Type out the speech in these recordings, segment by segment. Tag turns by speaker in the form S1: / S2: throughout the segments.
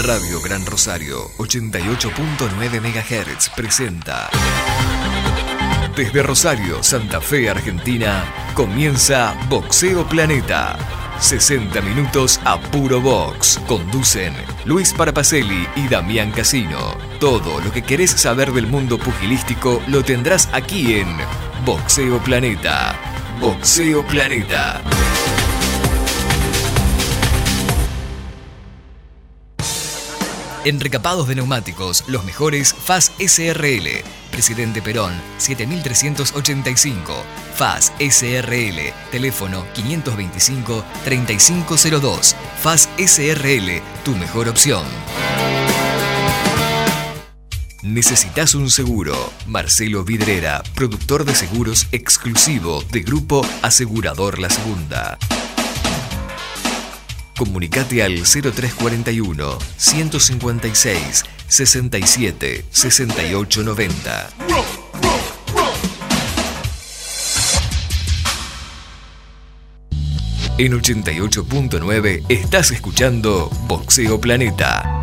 S1: Radio Gran Rosario 88.9 MHz presenta. Desde Rosario, Santa Fe, Argentina, comienza Boxeo Planeta. 60 minutos a puro box. Conducen Luis Parapacelli y Damián Casino. Todo lo que querés saber del mundo pugilístico lo tendrás aquí en Boxeo Planeta. Boxeo Planeta. En recapados de neumáticos, los mejores FAS SRL. Presidente Perón, 7385. FAS SRL. Teléfono 525-3502. FAS SRL, tu mejor opción. ¿Necesitas un seguro? Marcelo Vidrera, productor de seguros exclusivo de Grupo Asegurador La Segunda. Comunicate al 0341 156 67 68 90. En 88.9 estás escuchando Boxeo Planeta.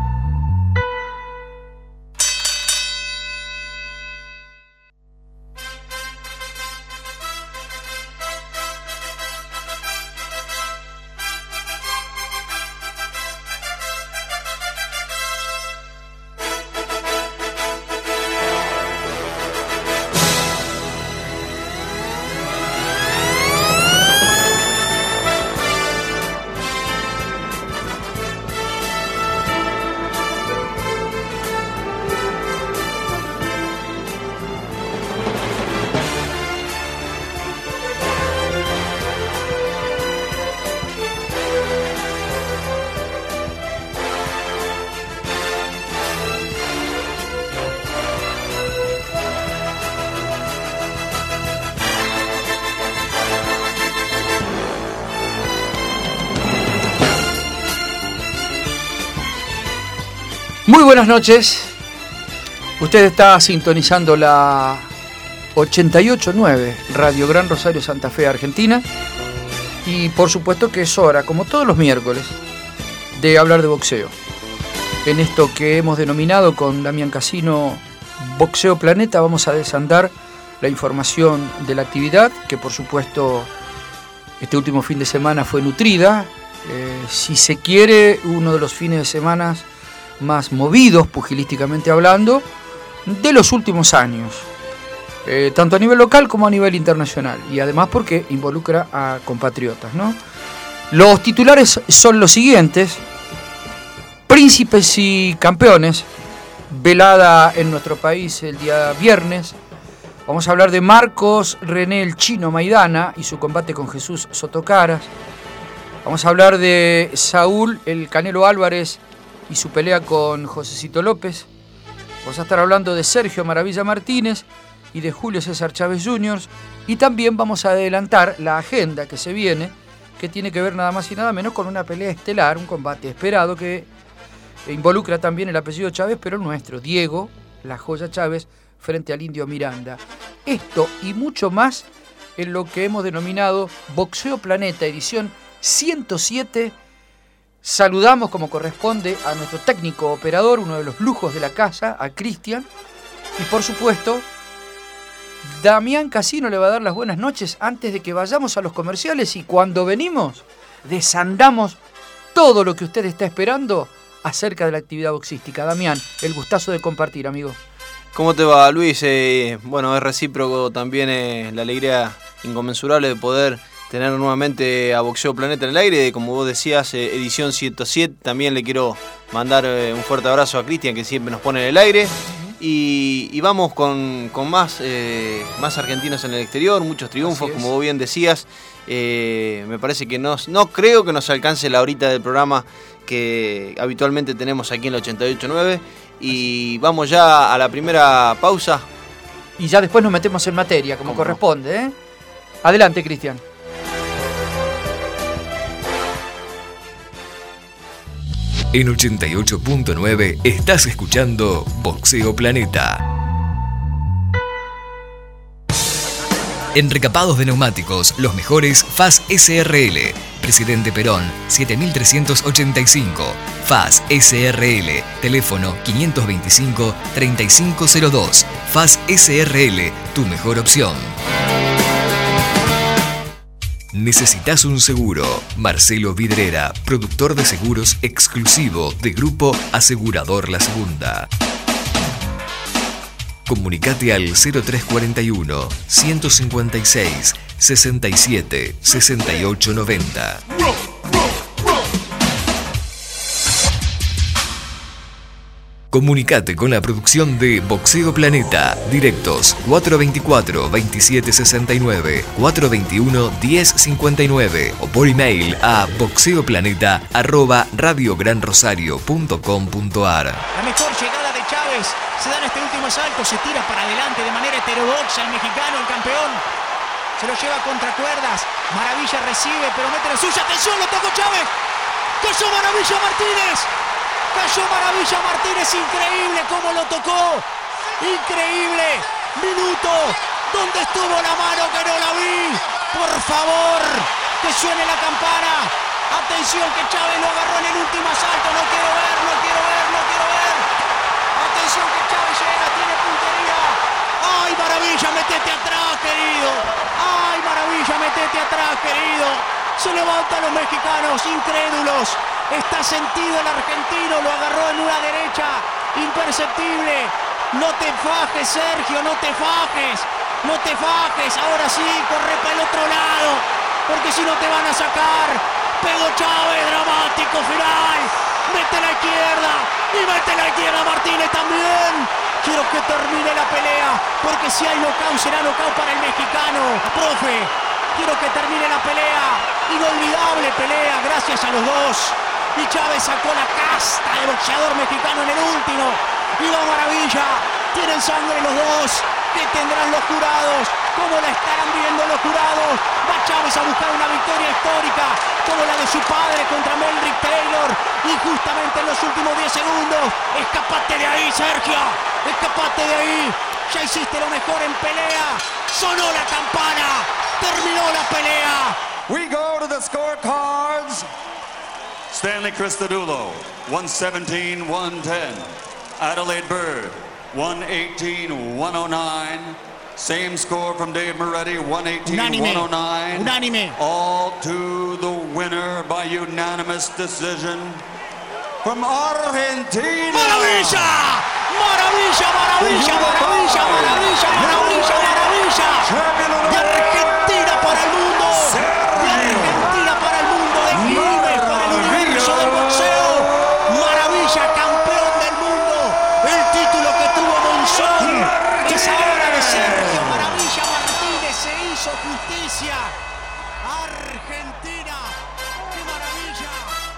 S2: Muy buenas noches. Usted está sintonizando la 88.9 Radio Gran Rosario Santa Fe, Argentina. Y por supuesto que es hora, como todos los miércoles, de hablar de boxeo. En esto que hemos denominado con Damián Casino Boxeo Planeta, vamos a desandar la información de la actividad, que por supuesto este último fin de semana fue nutrida. Si se quiere, uno de los fines de semana más movidos, pugilísticamente hablando, de los últimos años, tanto a nivel local como a nivel internacional, y además porque involucra a compatriotas, ¿no? Los titulares son los siguientes: príncipes y campeones, velada en nuestro país el día viernes. Vamos a hablar de Marcos René el Chino Maidana y su combate con Jesús Sotocaras. Vamos a hablar de Saúl el Canelo Álvarez y su pelea con Josecito López. Vamos a estar hablando de Sergio Maravilla Martínez y de Julio César Chávez Jr. Y también vamos a adelantar la agenda que se viene, que tiene que ver nada más y nada menos con una pelea estelar, un combate esperado que involucra también el apellido Chávez, pero el nuestro, Diego La Joya Chávez, frente al Indio Miranda. Esto y mucho más en lo que hemos denominado Boxeo Planeta, edición 107. Saludamos como corresponde a nuestro técnico operador, uno de los lujos de la casa, a Cristian. Y por supuesto, Damián Casino le va a dar las buenas noches antes de que vayamos a los comerciales, y cuando venimos desandamos todo lo que usted está esperando acerca de la actividad boxística. Damián, el gustazo de compartir, amigo.
S3: ¿Cómo te va, Luis? Bueno, es recíproco también la alegría inconmensurable de poder tener nuevamente a Boxeo Planeta en el aire, como vos decías, edición 107. También le quiero mandar un fuerte abrazo a Cristian, que siempre nos pone en el aire. Y vamos con más argentinos en el exterior, muchos triunfos, como vos bien decías. Me parece que no creo que nos alcance la horita del programa que habitualmente tenemos aquí en el 88.9. Y vamos ya a la primera pausa.
S2: Y ya después nos metemos en materia, como corresponde, ¿eh? Adelante, Cristian.
S1: En 88.9 estás escuchando Boxeo Planeta. En recapados de neumáticos, los mejores FAS SRL. Presidente Perón, 7385. FAS SRL, teléfono 525-3502. FAS SRL, tu mejor opción. ¿Necesitas un seguro? Marcelo Vidrera, productor de seguros exclusivo de Grupo Asegurador La Segunda. Comunicate al 0341 156 67 68 90. Comunicate con la producción de Boxeo Planeta. Directos 424-2769, 421-1059 o por email a boxeoplaneta@radiogranrosario.com.ar.
S4: La mejor llegada de Chávez. Se da en este último salto, se tira para adelante de manera heterodoxa el mexicano, el campeón. Se lo lleva contra cuerdas. Maravilla recibe, pero mete la suya. ¡Atención! ¡Lo tocó Chávez! ¡Cayó Maravilla Martínez! ¡Cayó Maravilla Martínez! ¡Increíble cómo lo tocó! ¡Increíble! ¡Minuto! ¿Dónde estuvo la mano que no la vi? ¡Por favor! ¡Que suene la campana! ¡Atención que Chávez lo agarró en el último asalto! ¡No quiero ver! ¡No quiero ver! ¡No quiero ver! ¡Atención que Chávez llega! ¡Tiene puntería! ¡Ay, Maravilla! ¡Metete atrás, querido! ¡Ay, Maravilla! ¡Metete atrás, querido! Se levantan los mexicanos, incrédulos. Está sentido el argentino, lo agarró en una derecha imperceptible. No te fajes, Sergio, no te fajes. No te fajes, ahora sí, corre para el otro lado, porque si no te van a sacar. Pegó Chávez, dramático final. Mete la izquierda y mete la izquierda Martínez también. Quiero que termine la pelea, porque si hay knockout será knockout para el mexicano. Profe, quiero que termine la pelea. Inolvidable pelea, gracias a los dos. Y Chávez sacó la casta de boxeador mexicano en el último. Y va Maravilla. Tienen sangre los dos. ¿Qué tendrán los jurados? ¿Cómo la estarán viendo los jurados? Va Chávez a buscar una victoria histórica, como la de su padre contra Meldrick Taylor. Y justamente en los últimos 10 segundos. Escapate de ahí, Sergio. Escapate de ahí. Ya hiciste lo mejor en pelea. Sonó la campana. Terminó la pelea.
S5: We go to the scorecards. Stanley Cristodulo, 117-110. Adelaide Bird, 118-109. Same score from Dave Moretti, 118-109.
S4: Unánime.
S5: All to the winner by unanimous decision from Argentina.
S4: ¡Maravilla! ¡Maravilla, maravilla, maravilla, maravilla, maravilla, maravilla! De Argentina para el mundo. De Argentina para el mundo. De Quilmes para el universo del boxeo. Maravilla, campeón del mundo. El título que tuvo Monzón es ahora de Sergio Maravilla Martínez. Se hizo justicia. Argentina. ¡Qué maravilla!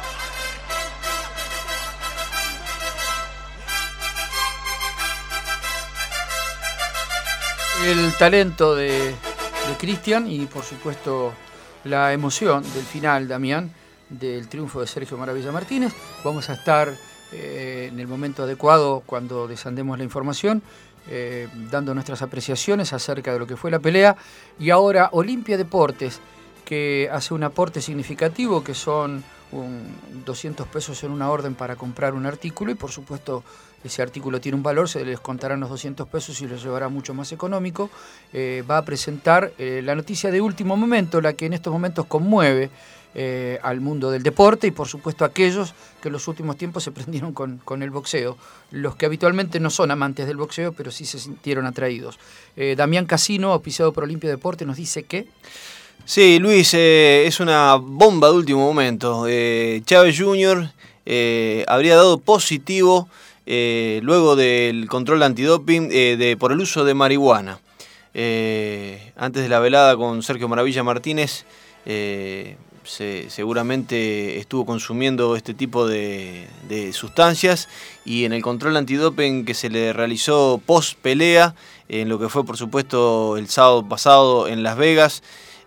S2: El talento de Cristian y por supuesto la emoción del final, Damián, del triunfo de Sergio Maravilla Martínez. Vamos a estar en el momento adecuado cuando desandemos la información, dando nuestras apreciaciones acerca de lo que fue la pelea. Y ahora Olimpia Deportes, que hace un aporte significativo, que son 200 pesos en una orden para comprar un artículo, y por supuesto ese artículo tiene un valor, se les contarán los 200 pesos y los llevará mucho más económico. Va a presentar la noticia de último momento, la que en estos momentos conmueve al mundo del deporte y por supuesto a aquellos que en los últimos tiempos se prendieron con el boxeo, los que habitualmente no son amantes del boxeo pero sí se sintieron atraídos. Damián Casino, auspiciado por Olimpia Deportes, nos dice que...
S3: Sí, Luis, es una bomba de último momento. Chávez Jr. Habría dado positivo luego del control antidoping por el uso de marihuana. Antes de la velada con Sergio Maravilla Martínez, seguramente estuvo consumiendo este tipo de sustancias, y en el control antidoping que se le realizó post pelea, en lo que fue por supuesto el sábado pasado en Las Vegas,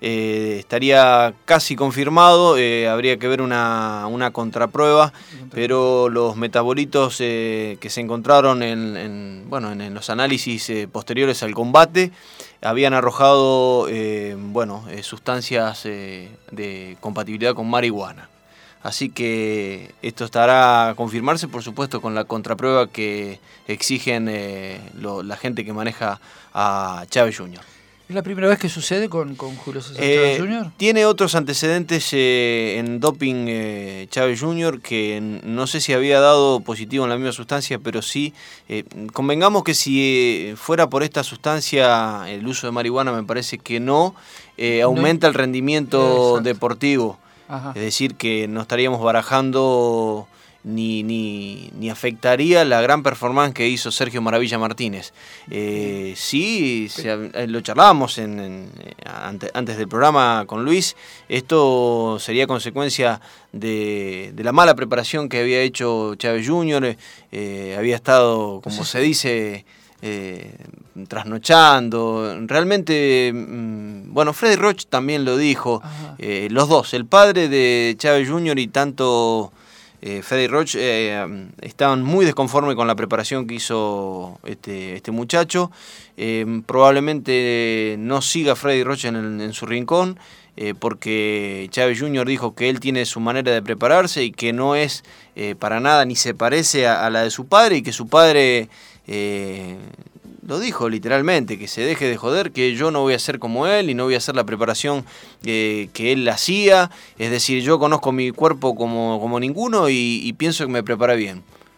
S3: estaría casi confirmado, habría que ver una contraprueba, pero los metabolitos que se encontraron en los análisis posteriores al combate habían arrojado sustancias de compatibilidad con marihuana. Así que esto estará a confirmarse, por supuesto, con la contraprueba que exigen la gente que maneja a Chávez Jr.
S2: ¿Es la primera vez que sucede con Julio César Chávez Jr.?
S3: Tiene otros antecedentes en doping Chávez Jr. que no sé si había dado positivo en la misma sustancia, pero sí, convengamos que si fuera por esta sustancia, el uso de marihuana me parece que no, aumenta el rendimiento deportivo.
S2: Ajá.
S3: Es decir, que no estaríamos barajando ni afectaría la gran performance que hizo Sergio Maravilla Martínez. Sí, lo charlábamos antes del programa con Luis. Esto sería consecuencia de la mala preparación que había hecho Chávez Jr. Había estado, como se dice, trasnochando. Realmente, Freddy Roach también lo dijo. Los dos, el padre de Chávez Jr. y tanto Freddy Roach, estaban muy desconformes con la preparación que hizo este muchacho. Probablemente no siga Freddy Roach en su rincón, porque Chávez Jr. dijo que él tiene su manera de prepararse y que no es para nada ni se parece a la de su padre, y que su padre lo dijo literalmente, que se deje de joder, que yo no voy a ser como él y no voy a hacer la preparación que él hacía. Es decir, yo conozco mi cuerpo como ninguno y pienso que me prepara bien.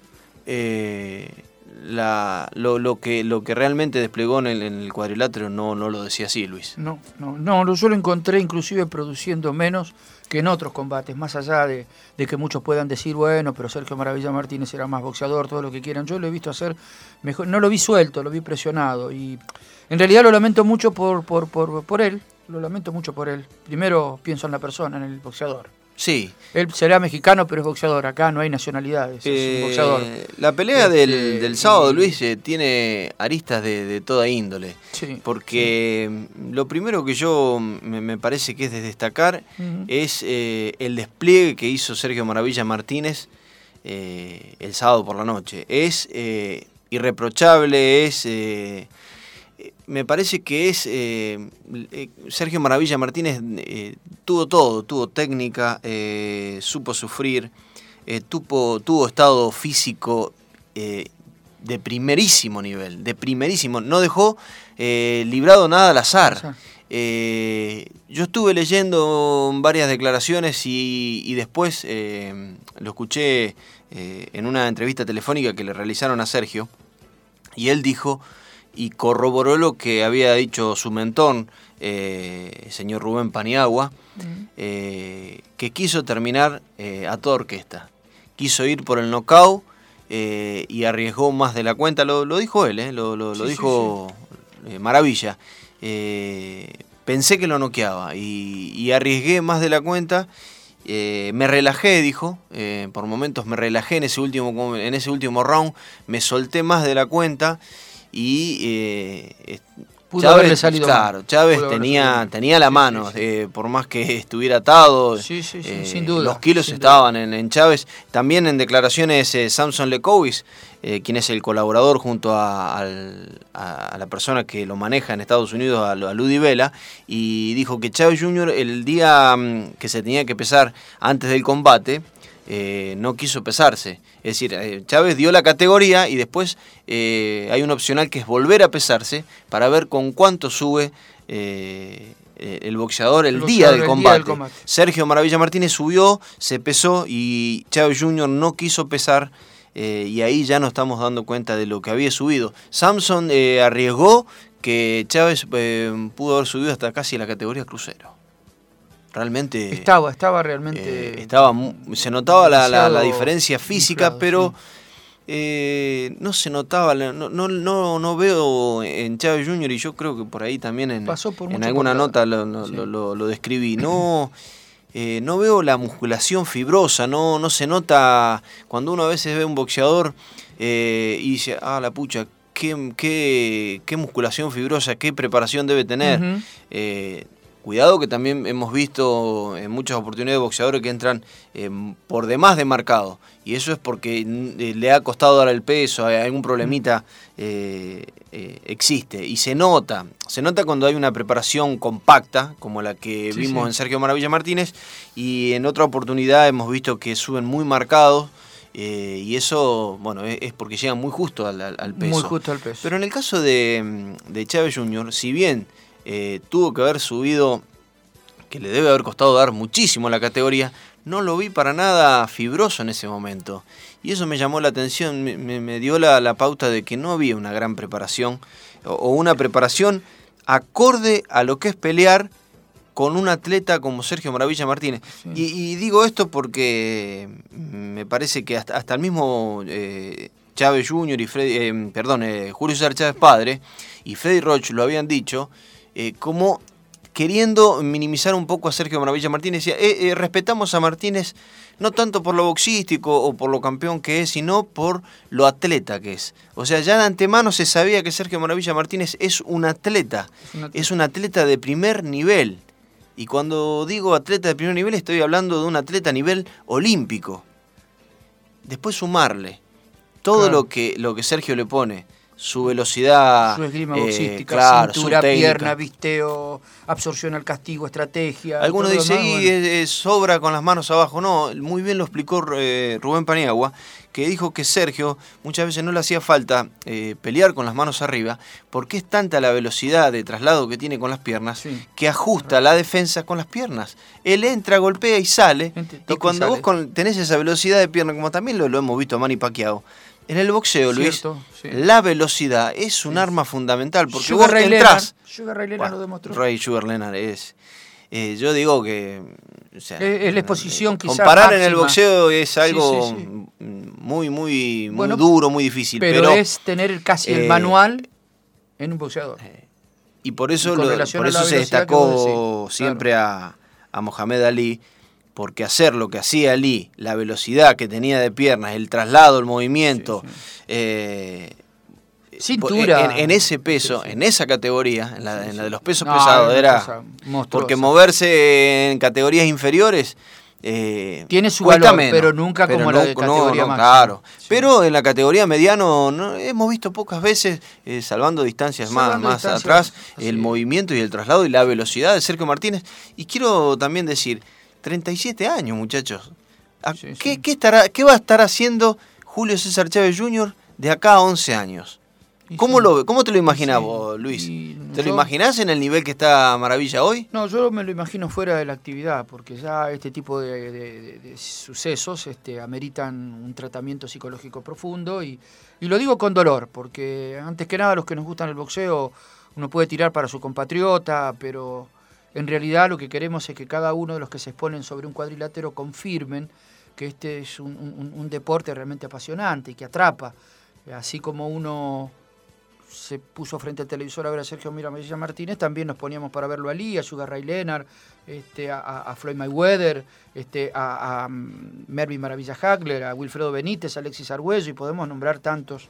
S3: Lo que realmente desplegó en el cuadrilátero no lo decía así, Luis.
S2: No, yo lo encontré inclusive produciendo menos que en otros combates, más allá de que muchos puedan decir, bueno, pero Sergio Maravilla Martínez era más boxeador, todo lo que quieran. Yo lo he visto hacer mejor, no lo vi suelto, lo vi presionado, y en realidad lo lamento mucho por él, lo lamento mucho por él. Primero pienso en la persona, en el boxeador.
S3: Sí.
S2: Él será mexicano, pero es boxeador. Acá no hay nacionalidades, es un boxeador.
S3: La pelea del sábado, Luis, tiene aristas de toda índole.
S2: Sí,
S3: porque lo primero que yo me parece que es de destacar es el despliegue que hizo Sergio Maravilla Martínez el sábado por la noche. Es irreprochable, me parece que Sergio Maravilla Martínez tuvo todo, tuvo técnica, supo sufrir, tuvo estado físico de primerísimo nivel, no dejó librado nada al azar. Yo estuve leyendo varias declaraciones y después lo escuché en una entrevista telefónica que le realizaron a Sergio, y él dijo y corroboró lo que había dicho su mentor, señor Rubén Paniagua, que quiso terminar a toda orquesta. Quiso ir por el knockout y arriesgó más de la cuenta. Lo dijo él, lo dijo Maravilla. Pensé que lo noqueaba y arriesgué más de la cuenta. Me relajé, dijo, por momentos me relajé en ese último round, me solté más de la cuenta. Y
S2: pudo haberle salido.
S3: Claro, Chávez tenía la mano, por más que estuviera atado.
S2: Sin duda.
S3: Los kilos estaban en Chávez. También en declaraciones Samson Lekowicz, quien es el colaborador junto a la persona que lo maneja en Estados Unidos, a Ludi Vela, y dijo que Chávez Jr. el día que se tenía que pesar antes del combate, no quiso pesarse. Es decir, Chávez dio la categoría y después hay un opcional que es volver a pesarse para ver con cuánto sube el boxeador el día del combate. Sergio Maravilla Martínez subió, se pesó y Chávez Jr. no quiso pesar, y ahí ya nos estamos dando cuenta de lo que había subido. Samson arriesgó que Chávez pudo haber subido hasta casi la categoría crucero. Realmente
S2: estaba realmente
S3: se notaba la diferencia física, inflado, pero no se notaba, no veo en Chávez Jr., y yo creo que por ahí también en alguna nota lo describí, no veo la musculación fibrosa, no se nota. Cuando uno a veces ve un boxeador y dice, la pucha, qué musculación fibrosa, qué preparación debe tener. Cuidado que también hemos visto en muchas oportunidades de boxeadores que entran por demás de marcado. Y eso es porque le ha costado dar el peso, hay algún problemita existe. Y se nota cuando hay una preparación compacta, como la que vimos en Sergio Maravilla Martínez, y en otra oportunidad hemos visto que suben muy marcados. Y eso, bueno, es porque llegan muy justo al peso.
S2: Muy justo al peso.
S3: Pero en el caso de Chávez Jr., si bien tuvo que haber subido, que le debe haber costado dar muchísimo la categoría, no lo vi para nada fibroso en ese momento. Y eso me llamó la atención, me dio la pauta de que no había una gran preparación, o una preparación acorde a lo que es pelear con un atleta como Sergio Maravilla Martínez. Sí. Y digo esto porque me parece que hasta el mismo Chávez Jr. y Julio César Chávez padre y Freddy Roach lo habían dicho, como queriendo minimizar un poco a Sergio Maravilla Martínez. Decía, respetamos a Martínez no tanto por lo boxístico o por lo campeón que es, sino por lo atleta que es. O sea, ya de antemano se sabía que Sergio Maravilla Martínez es un atleta de primer nivel. Y cuando digo atleta de primer nivel, estoy hablando de un atleta a nivel olímpico. Después sumarle todo lo que Sergio le pone, su velocidad,
S2: su esgrima boxística,
S3: claro,
S2: cintura, pierna, visteo, absorción al castigo, estrategia.
S3: Algunos dicen, sobra con las manos abajo. No, muy bien lo explicó Rubén Paniagua, que dijo que Sergio muchas veces no le hacía falta pelear con las manos arriba, porque es tanta la velocidad de traslado que tiene con las piernas, que ajusta la defensa con las piernas. Él entra, golpea y sale, y cuando vos tenés esa velocidad de pierna, como también lo hemos visto a Manny Pacquiao, en el boxeo, Luis, la velocidad es un arma fundamental, porque vos entrás...
S2: Sugar Ray Leonard lo demostró.
S3: Sugar Leonard es... yo digo que... O sea,
S2: es la exposición quizás
S3: comparar
S2: máxima.
S3: En el boxeo es algo muy duro, muy difícil.
S2: Pero es tener casi el manual en un boxeador.
S3: Y por eso se destacó siempre a Mohamed Ali, porque hacer lo que hacía Ali, la velocidad que tenía de piernas, el traslado, el movimiento,
S2: cintura,
S3: en ese peso, en esa categoría, en la de los pesos pesados, era porque moverse en categorías inferiores
S2: tiene su valor, pero nunca como la de categoría máxima. Claro.
S3: Pero en la categoría mediano hemos visto pocas veces, salvando distancias más atrás, el movimiento y el traslado y la velocidad de Sergio Martínez. Y quiero también decir, 37 años, muchachos. ¿Qué va a estar haciendo Julio César Chávez Jr. de acá a 11 años? ¿Cómo te lo imaginás vos, Luis? ¿Te lo imaginás en el nivel que está Maravilla hoy?
S2: No, yo me lo imagino fuera de la actividad, porque ya este tipo de sucesos ameritan un tratamiento psicológico profundo y lo digo con dolor, porque antes que nada los que nos gustan el boxeo, uno puede tirar para su compatriota, pero en realidad lo que queremos es que cada uno de los que se exponen sobre un cuadrilátero confirmen que este es un deporte realmente apasionante y que atrapa. Así como uno se puso frente al televisor a ver a Sergio Maravilla Martínez, también nos poníamos para verlo a Lee, a Sugar Ray Leonard, a Floyd Mayweather, a Mervyn Maravilla Hagler, a Wilfredo Benítez, a Alexis Arguello, y podemos nombrar tantos.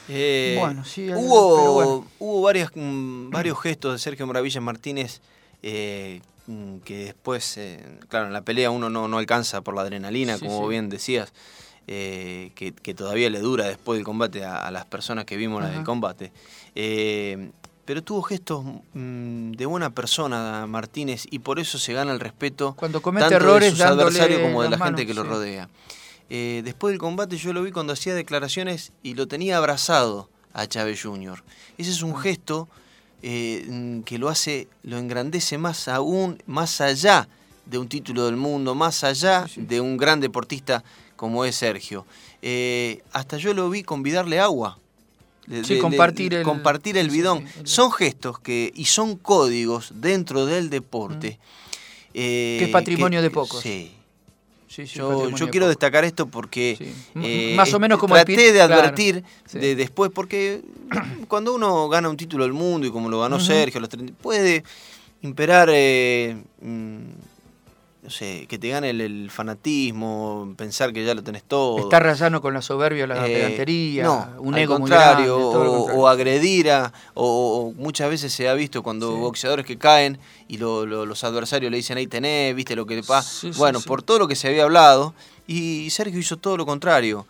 S3: Hubo varios gestos de Sergio Maravilla Martínez que después, claro, en la pelea uno no alcanza por la adrenalina, como bien decías, que todavía le dura después del combate a las personas que vimos en el combate. Pero tuvo gestos de buena persona Martínez, y por eso se gana el respeto
S2: cuando comete
S3: tanto
S2: errores,
S3: de sus adversarios como de la
S2: manos,
S3: gente que lo rodea. Después del combate yo lo vi cuando hacía declaraciones y lo tenía abrazado a Chávez Jr. Ese es un gesto que lo engrandece más aún, más allá de un título del mundo, más allá de un gran deportista como es Sergio. Hasta yo lo vi convidarle agua. Compartir el bidón. Son gestos y son códigos dentro del deporte.
S2: Que es patrimonio de pocos.
S3: Yo quiero destacar esto porque
S2: más o menos como
S3: traté de advertir después, porque cuando uno gana un título del mundo y como lo ganó Sergio, puede imperar no sé, que te gane el fanatismo, pensar que ya lo tenés todo.
S2: Estar rayano con la soberbia, la pedantería,
S3: no,
S2: un
S3: al
S2: ego
S3: contrario,
S2: muy grande, todo lo contrario.
S3: o agredir o muchas veces se ha visto cuando boxeadores que caen y los adversarios le dicen ahí tenés, viste lo que te pasa. Bueno, por todo lo que se había hablado, y Sergio hizo todo lo contrario.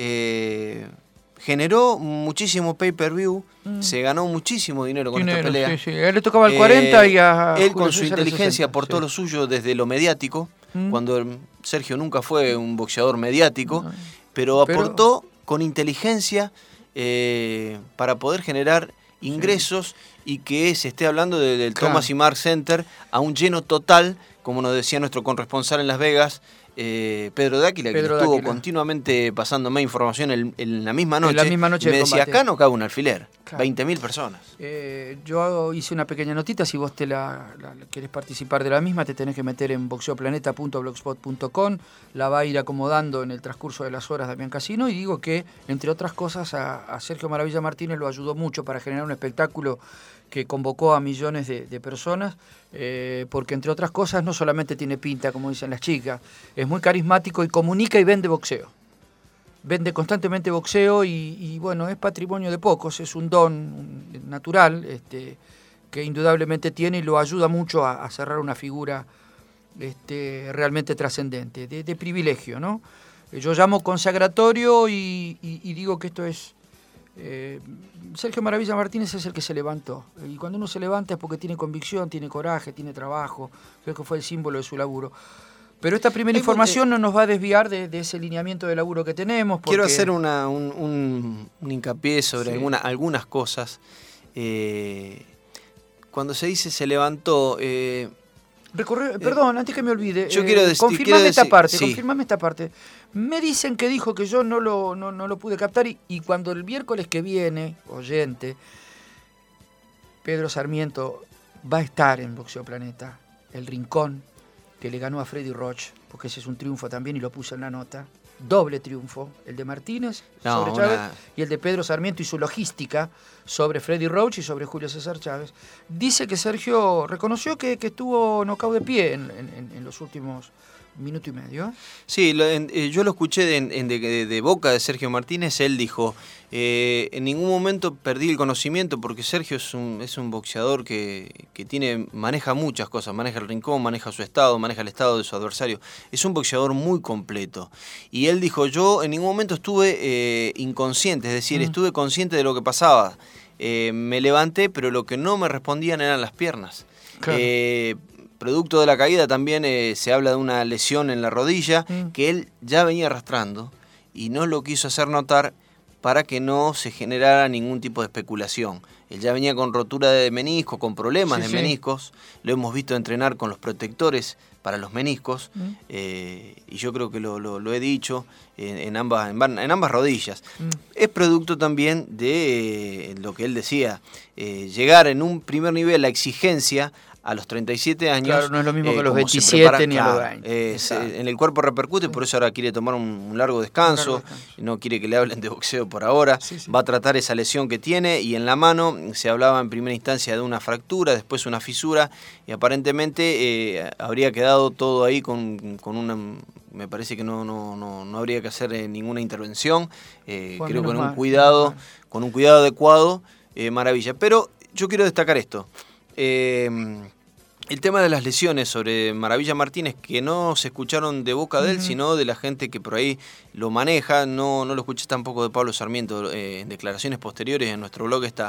S3: Generó muchísimo pay-per-view, se ganó muchísimo dinero con esta pelea.
S2: Sí. A él le tocaba el 40 y a
S3: él
S2: Julio
S3: con su
S2: César
S3: inteligencia
S2: 60,
S3: aportó lo suyo desde lo mediático, cuando Sergio nunca fue un boxeador mediático, pero aportó con inteligencia para poder generar ingresos y que se esté hablando del Thomas y Mark Center a un lleno total, como nos decía nuestro corresponsal en Las Vegas, Pedro Dáquila, que estuvo continuamente pasándome información en la misma noche. Me decía, acá no cabe un alfiler, 20.000 personas.
S2: Yo hice una pequeña notita, si vos querés participar de la misma, te tenés que meter en boxeoplaneta.blogspot.com, la va a ir acomodando en el transcurso de las horas Damián Casino, y digo que, entre otras cosas, a Sergio Maravilla Martínez lo ayudó mucho para generar un espectáculo que convocó a millones de personas, porque entre otras cosas no solamente tiene pinta, como dicen las chicas, es muy carismático y comunica y vende boxeo. Vende constantemente boxeo y bueno, es patrimonio de pocos, es un don natural que indudablemente tiene y lo ayuda mucho a cerrar una figura realmente trascendente, de privilegio, ¿no? Yo llamo consagratorio y digo que esto es... Sergio Maravilla Martínez es el que se levantó, y cuando uno se levanta es porque tiene convicción, tiene coraje, tiene trabajo, creo que fue el símbolo de su laburo. Pero esta primera información no nos va a desviar de ese lineamiento de laburo que tenemos. Porque...
S3: Quiero hacer un hincapié sobre algunas cosas. Cuando se dice se levantó...
S2: perdón, antes que me olvide,
S3: confirmame
S2: esta parte. Me dicen que dijo que yo no lo pude captar y cuando el miércoles que viene, oyente, Pedro Sarmiento va a estar en Boxeo Planeta, el rincón que le ganó a Freddy Roach, porque ese es un triunfo también y lo puse en la nota, doble triunfo, el de Martínez sobre Chávez y el de Pedro Sarmiento y su logística sobre Freddy Roach y sobre Julio César Chávez. Dice que Sergio reconoció que estuvo knockout de pie en los últimos minuto y medio.
S3: Sí, yo lo escuché de boca de Sergio Martínez. Él dijo, en ningún momento perdí el conocimiento, porque Sergio es un boxeador que maneja muchas cosas, maneja el rincón, maneja su estado, maneja el estado de su adversario. Es un boxeador muy completo. Y él dijo, yo en ningún momento estuve inconsciente, es decir, estuve consciente de lo que pasaba. Me levanté, pero lo que no me respondían eran las piernas. Claro. Producto de la caída también se habla de una lesión en la rodilla que él ya venía arrastrando y no lo quiso hacer notar para que no se generara ningún tipo de especulación. Él ya venía con rotura de menisco, con problemas de meniscos. Lo hemos visto entrenar con los protectores para los meniscos y yo creo que lo he dicho en ambas rodillas. Es producto también de lo que él decía, llegar en un primer nivel, la exigencia a los 37 años.
S2: Claro, no es lo mismo que a los 27 ni a los 20.
S3: En el cuerpo repercute, por eso ahora quiere tomar un largo descanso, no quiere que le hablen de boxeo por ahora, va a tratar esa lesión que tiene, y en la mano se hablaba en primera instancia de una fractura, después una fisura, y aparentemente habría quedado todo ahí con una... Me parece que no habría que hacer ninguna intervención, creo que con un cuidado adecuado, maravilla. Pero yo quiero destacar esto. El tema de las lesiones sobre Maravilla Martínez, que no se escucharon de boca de él, sino de la gente que por ahí lo maneja, no lo escuché tampoco de Pablo Sarmiento, en declaraciones posteriores en nuestro blog está.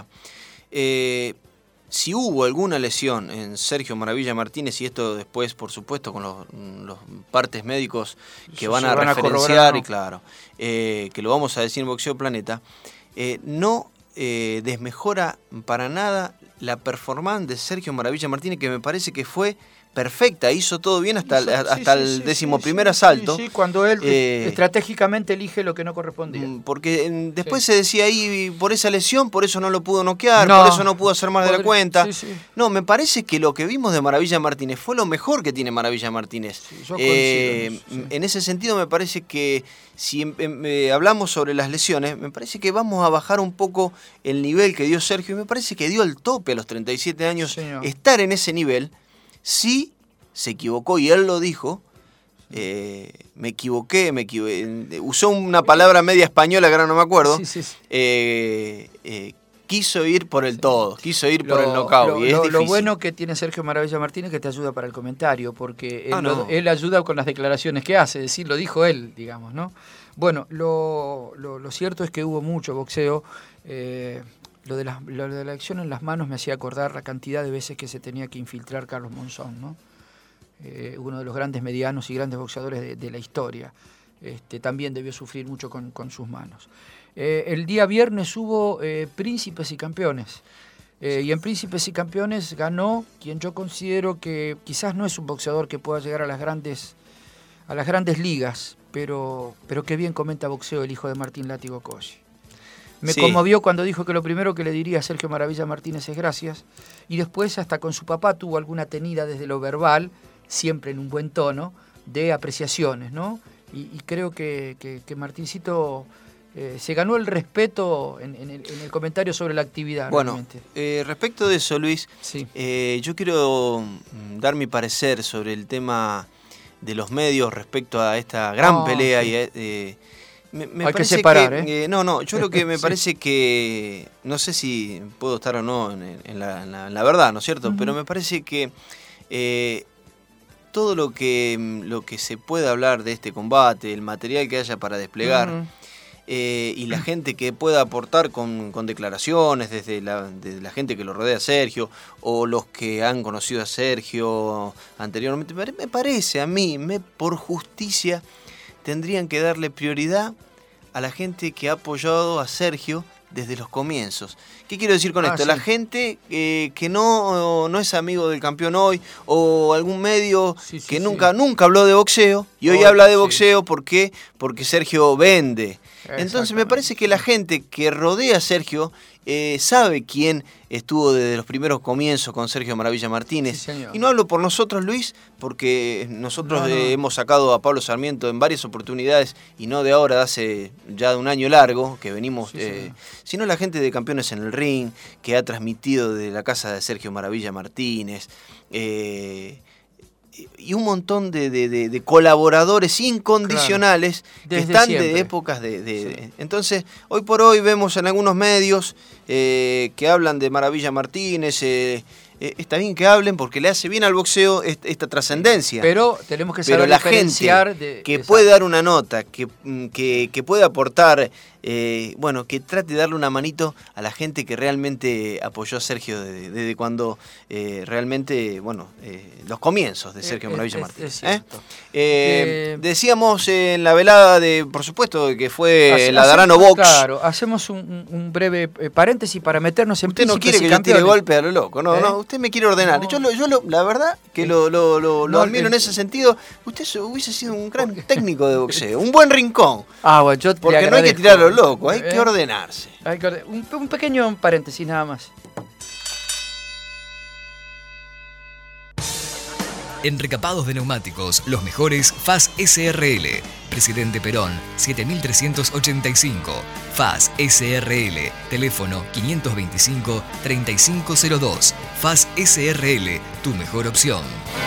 S3: Si hubo alguna lesión en Sergio Maravilla Martínez, y esto después, por supuesto, con los partes médicos que van a referenciar, y claro, que lo vamos a decir en Boxeo Planeta, no desmejora para nada la performance de Sergio Maravilla Martínez, que me parece que fue perfecta, hizo todo bien hasta el 11º asalto.
S2: Sí, cuando él estratégicamente elige lo que no correspondía.
S3: Porque después se decía ahí, por esa lesión, por eso no lo pudo noquear, por eso no pudo hacer más de la cuenta. No, me parece que lo que vimos de Maravilla Martínez fue lo mejor que tiene Maravilla Martínez. En ese sentido me parece que si hablamos sobre las lesiones, me parece que vamos a bajar un poco el nivel que dio Sergio, y me parece que dio el tope a los 37 años. Estar en ese nivel, si se equivocó, y él lo dijo, me equivoqué, usó una palabra media española que ahora no me acuerdo, quiso ir por el todo, quiso ir por el knockout.
S2: Lo bueno que tiene Sergio Maravilla Martínez es que te ayuda para el comentario, porque él ayuda con las declaraciones que hace, es decir, lo dijo él, digamos, ¿no? Bueno, lo cierto es que hubo mucho boxeo. Lo de la acción en las manos me hacía acordar la cantidad de veces que se tenía que infiltrar Carlos Monzón, ¿no? Uno de los grandes medianos y grandes boxeadores de la historia. También debió sufrir mucho con sus manos. El día viernes hubo Príncipes y Campeones. Y en Príncipes y Campeones ganó quien yo considero que quizás no es un boxeador que pueda llegar a las grandes ligas, pero qué bien comenta boxeo el hijo de Martín Látigo Colli. Me conmovió cuando dijo que lo primero que le diría a Sergio Maravilla Martínez es gracias, y después hasta con su papá tuvo alguna tenida desde lo verbal, siempre en un buen tono, de apreciaciones, ¿no? Y creo que Martincito se ganó el respeto en el comentario sobre la actividad.
S3: Bueno, respecto de eso, Luis, yo quiero dar mi parecer sobre el tema de los medios respecto a esta gran pelea. Y me
S2: hay que
S3: separar, yo lo que me parece que, no sé si puedo estar o no en la verdad, ¿no es cierto? Pero me parece que todo lo que se puede hablar de este combate, el material que haya para desplegar, y la gente que pueda aportar con declaraciones desde la gente que lo rodea a Sergio, o los que han conocido a Sergio anteriormente, me parece a mí, por justicia, tendrían que darle prioridad a la gente que ha apoyado a Sergio desde los comienzos. ¿Qué quiero decir con esto? La gente que no es amigo del campeón hoy, o algún medio que nunca habló de boxeo, y hoy habla de boxeo, ¿por qué? Porque Sergio vende. Entonces me parece que la gente que rodea a Sergio sabe quién estuvo desde los primeros comienzos con Sergio Maravilla Martínez. Y no hablo por nosotros, Luis, porque nosotros hemos sacado a Pablo Sarmiento en varias oportunidades, y no de ahora, de hace ya un año largo que venimos, sino la gente de Campeones en el Ring, que ha transmitido de la casa de Sergio Maravilla Martínez, y un montón de colaboradores incondicionales que están siempre, de épocas Entonces, hoy por hoy vemos en algunos medios que hablan de Maravilla Martínez. Está bien que hablen porque le hace bien al boxeo esta trascendencia.
S2: Pero tenemos que saber diferenciar.
S3: La gente que puede dar una nota, que puede aportar, que trate de darle una manito a la gente que realmente apoyó a Sergio desde cuando realmente, los comienzos de Sergio Maravilla Martínez. Decíamos en la velada por supuesto, que fue la Darano Box.
S2: Claro, hacemos un breve paréntesis para meternos en
S3: Usted no quiere que yo tire golpe a lo loco, no, usted me quiere ordenar. No. Yo la verdad que lo admiro en ese sentido. Usted hubiese sido un gran técnico de boxeo, un buen rincón. Porque no hay que tirar a lo loco, hay que ordenarse.
S2: Un pequeño paréntesis nada más.
S1: En recapados de neumáticos, los mejores FAS SRL. Presidente Perón, 7385. FAS SRL. Teléfono 525-3502. FAS SRL, tu mejor opción.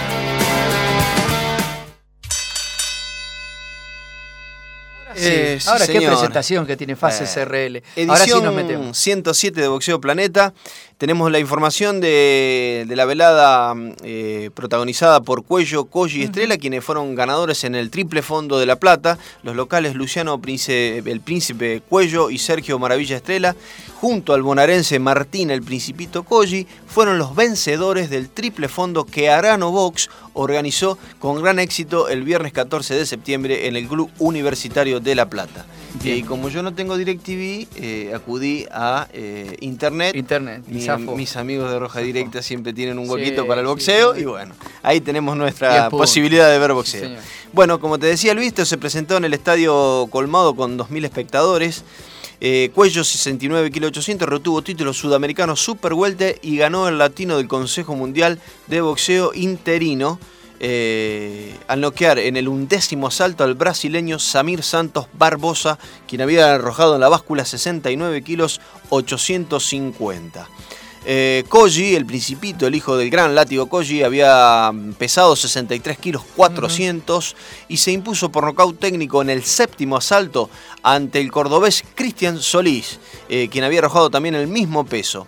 S2: Ahora qué presentación que tiene FAS SRL.
S3: Edición
S2: ahora sí nos metemos.
S3: 107 de Boxeo Planeta. Tenemos la información de la velada protagonizada por Cuello, Colli y Estrella, quienes fueron ganadores en el triple fondo de La Plata. Los locales Luciano el Príncipe Cuello y Sergio Maravilla Estrella, junto al bonaerense Martín el Principito Colli, fueron los vencedores del triple fondo que Arano Box organizó con gran éxito el viernes 14 de septiembre en el Club Universitario de La Plata. Y como yo no tengo DirecTV, acudí a Internet. Mis amigos de Roja Directa siempre tienen un huequito para el boxeo, y bueno, ahí tenemos nuestra posibilidad de ver boxeo. Sí, bueno, como te decía Luis, esto se presentó en el estadio colmado con 2.000 espectadores. Cuello, 69 kg 800, retuvo título sudamericano Super Welter y ganó el latino del Consejo Mundial de Boxeo interino, al noquear en el 11º asalto al brasileño Samir Santos Barbosa, quien había arrojado en la báscula 69 kilos 850. Koji, el Principito, el hijo del gran látigo Koji, había pesado 63 kilos 400 y se impuso por nocaut técnico en el 7º asalto ante el cordobés Cristian Solís, quien había arrojado también el mismo peso.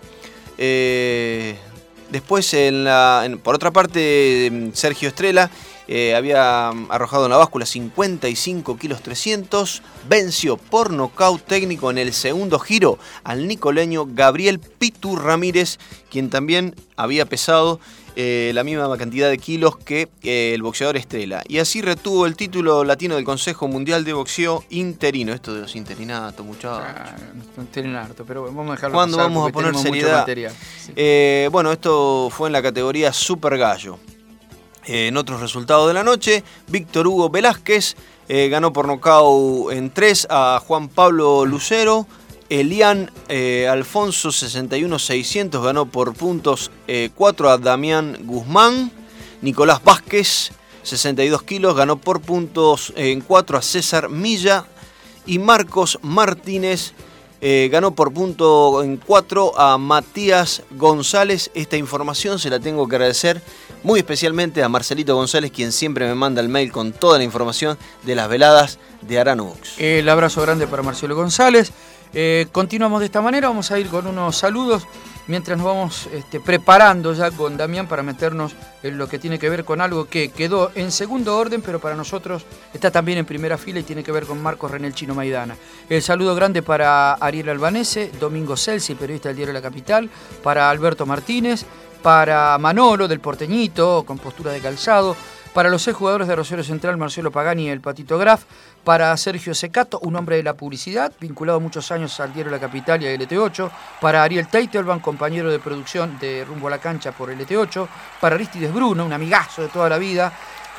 S3: Después, por otra parte, Sergio Estrella había arrojado en la báscula 55 kilos 300, venció por nocaut técnico en el segundo giro al nicoleño Gabriel Pitu Ramírez, quien también había pesado la misma cantidad de kilos que el boxeador Estrella. Y así retuvo el título latino del Consejo Mundial de Boxeo interino. Esto de los interinatos, muchachos.
S2: Interinato, pero vamos a dejarlo.
S3: ¿Cuándo vamos a poner seriedad? Sí. Bueno, esto fue en la categoría Super Gallo. En otros resultados de la noche, Víctor Hugo Velázquez ganó por nocaut en 3 a Juan Pablo Lucero. Elian Alfonso 61-600 ganó por puntos 4 a Damián Guzmán. Nicolás Vázquez 62 kilos ganó por puntos en 4 a César Milla. Y Marcos Martínez ganó por punto en 4 a Matías González. Esta información se la tengo que agradecer muy especialmente a Marcelito González, quien siempre me manda el mail con toda la información de las veladas de Arano Box.
S2: El abrazo grande para Marcelo González. Continuamos de esta manera, vamos a ir con unos saludos mientras nos vamos preparando ya con Damián para meternos en lo que tiene que ver con algo que quedó en segundo orden, pero para nosotros está también en primera fila y tiene que ver con Marcos René el Chino Maidana. El saludo grande para Ariel Albanese, Domingo Celsi, periodista del Diario La Capital, para Alberto Martínez, para Manolo del Porteñito, con postura de calzado, para los 6 jugadores de Rosario Central, Marcelo Pagani y el Patito Graf, para Sergio Secato, un hombre de la publicidad, vinculado muchos años al Diario La Capital y a LT8, para Ariel Teitelbaum, compañero de producción de Rumbo a la Cancha por LT8, para Aristides Bruno, un amigazo de toda la vida,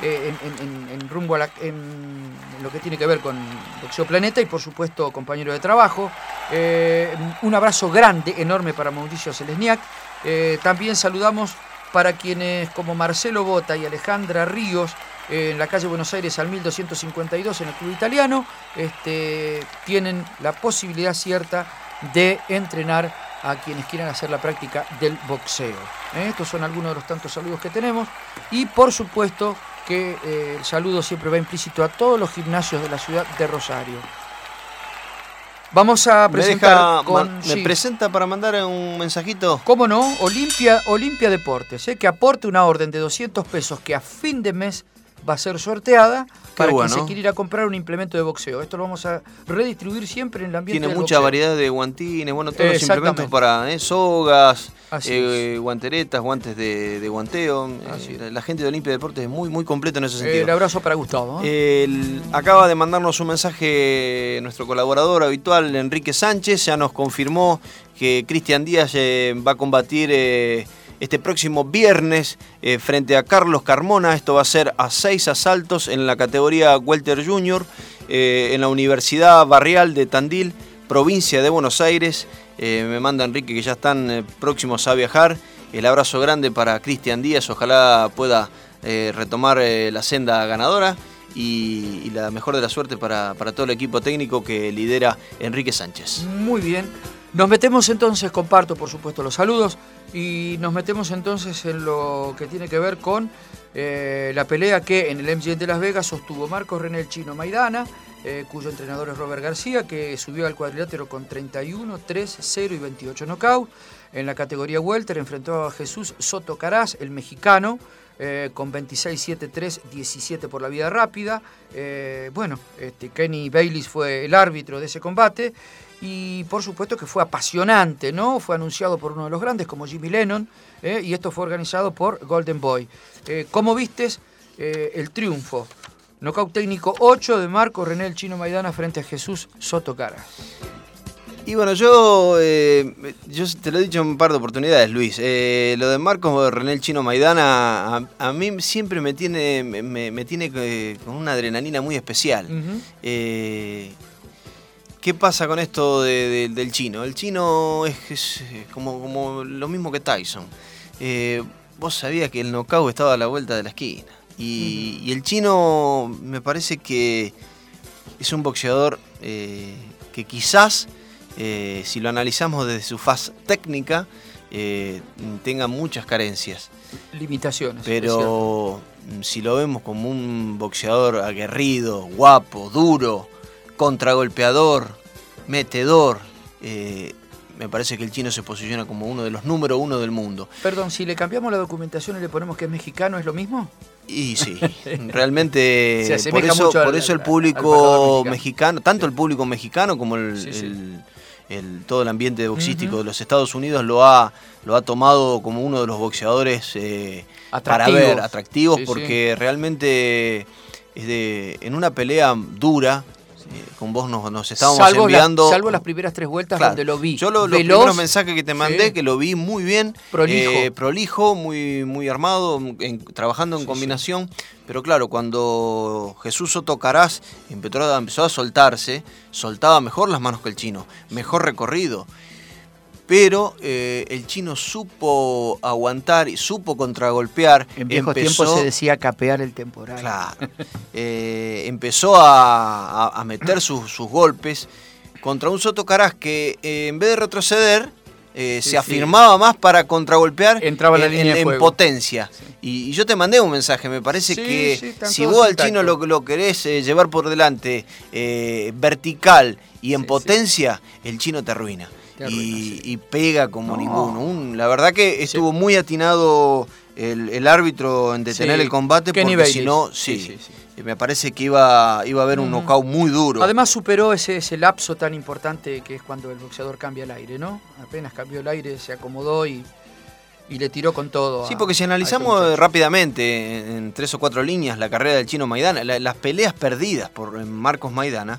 S2: en Rumbo a la, en lo que tiene que ver con Boxeo Planeta y por supuesto compañero de trabajo. Un abrazo grande, enorme para Mauricio Selesniak. También saludamos para quienes como Marcelo Bota y Alejandra Ríos, en la calle Buenos Aires al 1252 en el Club Italiano, tienen la posibilidad cierta de entrenar a quienes quieran hacer la práctica del boxeo. Estos son algunos de los tantos saludos que tenemos y por supuesto que el saludo siempre va implícito a todos los gimnasios de la ciudad de Rosario. Vamos a presentar
S3: ¿Me presenta para mandar un mensajito?
S2: ¿Cómo no? Olimpia Deportes, que aporte una orden de 200 pesos que a fin de mes va a ser sorteada para quien se quiera ir a comprar un implemento de boxeo. Esto lo vamos a redistribuir siempre en el ambiente
S3: Tiene
S2: del
S3: mucha
S2: boxeo.
S3: variedad de guantines, bueno, todos los implementos para sogas, guanteretas, guantes de guanteo. La gente de Olimpia Deportes es muy, muy completa en ese sentido.
S2: El abrazo para Gustavo.
S3: Acaba de mandarnos un mensaje nuestro colaborador habitual, Enrique Sánchez, ya nos confirmó que Cristian Díaz va a combatir este próximo viernes frente a Carlos Carmona. Esto va a ser a 6 asaltos en la categoría Welter Junior en la Universidad Barrial de Tandil, provincia de Buenos Aires. Me manda Enrique que ya están próximos a viajar. El abrazo grande para Cristian Díaz, ojalá pueda retomar la senda ganadora y la mejor de la suerte para todo el equipo técnico que lidera Enrique Sánchez.
S2: Muy bien. Nos metemos entonces, comparto por supuesto los saludos, y nos metemos entonces en lo que tiene que ver con la pelea que en el MGM de Las Vegas sostuvo Marcos René el Chino Maidana, cuyo entrenador es Robert García, que subió al cuadrilátero con 31, 3, 0 y 28 knockout. En la categoría welter enfrentó a Jesús Soto Caraz, el mexicano, con 26, 7, 3, 17 por la vía rápida. Kenny Bayliss fue el árbitro de ese combate. Y por supuesto que fue apasionante, ¿no? Fue anunciado por uno de los grandes como Jimmy Lennon, y esto fue organizado por Golden Boy. ¿Cómo vistes el triunfo? Nocaut técnico 8 de Marcos René el Chino Maidana frente a Jesús Soto Caraz.
S3: Y bueno, yo te lo he dicho en un par de oportunidades, Luis. Lo de Marcos René el Chino Maidana a mí siempre me tiene con una adrenalina muy especial. Uh-huh. ¿Qué pasa con esto del chino? El chino es como lo mismo que Tyson. Vos sabías que el knockout estaba a la vuelta de la esquina. Y el chino me parece que es un boxeador que quizás, si lo analizamos desde su faz técnica, tenga muchas carencias.
S2: Limitaciones.
S3: Pero si lo vemos como un boxeador aguerrido, guapo, duro, contragolpeador, metedor, me parece que el chino se posiciona como uno de los número uno del mundo.
S2: Perdón, si le cambiamos la documentación y le ponemos que es mexicano, ¿es lo mismo?
S3: Y sí, realmente
S2: se asemeja mucho
S3: por eso el público mexicano, tanto el público mexicano como todo el ambiente boxístico de los Estados Unidos lo ha tomado como uno de los boxeadores para ver, atractivos, porque realmente en una pelea dura. Con vos nos estábamos enviando...
S2: Salvo las primeras 3 vueltas, claro, donde lo vi.
S3: Yo los primeros mensajes que te mandé, que lo vi muy bien. Prolijo, muy armado, trabajando en combinación. Pero claro, cuando Jesús Soto Caraz empezó a soltaba mejor las manos que el chino. Mejor recorrido. Pero el chino supo aguantar y supo contragolpear.
S2: En viejos tiempos se decía capear el temporal.
S3: Claro. Empezó a meter sus golpes contra un Soto Caraz que en vez de retroceder se afirmaba más para contragolpear.
S2: Entraba la línea de fuego.
S3: En potencia. Sí. Y yo te mandé un mensaje, me parece que si vos al chino lo querés llevar por delante vertical y en potencia, el chino te arruina. Y pega como ninguno. La verdad que estuvo muy atinado el árbitro en detener el combate, porque si no, me parece que iba a haber un knockout muy duro.
S2: Además superó ese lapso tan importante que es cuando el boxeador cambia el aire, ¿no? Apenas cambió el aire, se acomodó y le tiró con todo.
S3: Sí, porque si analizamos rápidamente en 3 o 4 líneas la carrera del chino Maidana, las peleas perdidas por Marcos Maidana,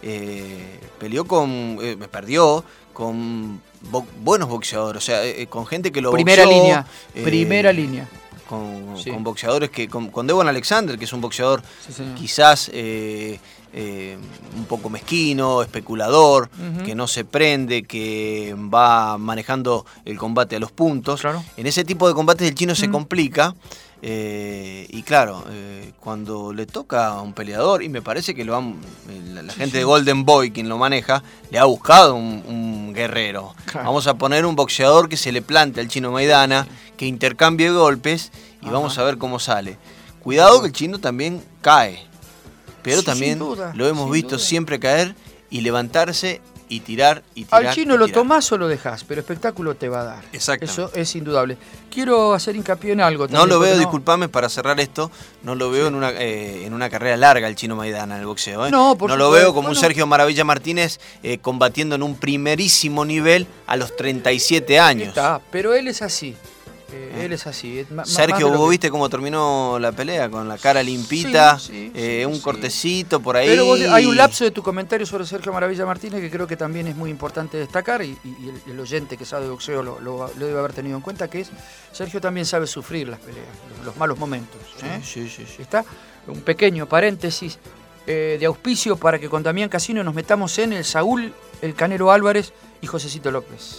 S3: perdió con buenos boxeadores, o sea, con gente que lo
S2: primera
S3: boxeó.
S2: Primera línea.
S3: Con boxeadores con Devon Alexander, que es un boxeador quizás un poco mezquino, especulador, que no se prende, que va manejando el combate a los puntos. Claro. En ese tipo de combates el chino se complica. Y claro, cuando le toca a un peleador, y me parece que la gente de Golden Boy, quien lo maneja, le ha buscado un guerrero. Claro. Vamos a poner un boxeador que se le plante al chino Maidana, que intercambie golpes y vamos a ver cómo sale. Cuidado que el chino también cae, pero también lo hemos visto siempre caer y levantarse y tirar.
S2: Al chino lo tomás o lo dejás, pero espectáculo te va a dar.
S3: Exacto.
S2: Eso es indudable. Quiero hacer hincapié en algo también.
S3: No lo veo, disculpame para cerrar esto, no lo veo en una carrera larga el chino Maidana en el boxeo. No lo veo como un Sergio Maravilla Martínez combatiendo en un primerísimo nivel a los 37 años.
S2: Pero él es así. Él es así.
S3: Sergio, vos viste cómo terminó la pelea, con la cara limpita, un cortecito por ahí.
S2: Pero hay un lapso de tu comentario sobre Sergio Maravilla Martínez que creo que también es muy importante destacar, y el oyente que sabe de boxeo lo debe haber tenido en cuenta, que es Sergio también sabe sufrir las peleas, los malos momentos.
S3: Sí.
S2: Está un pequeño paréntesis de auspicio para que con Damián Casino nos metamos en el Saúl, el Canelo Álvarez y Josecito López.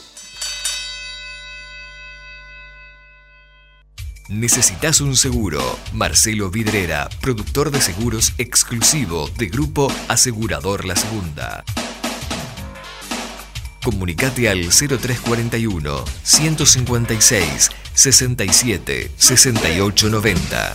S1: ¿Necesitas un seguro? Marcelo Vidrera, productor de seguros exclusivo de Grupo Asegurador La Segunda. Comunicate al 0341 156 67 68 90.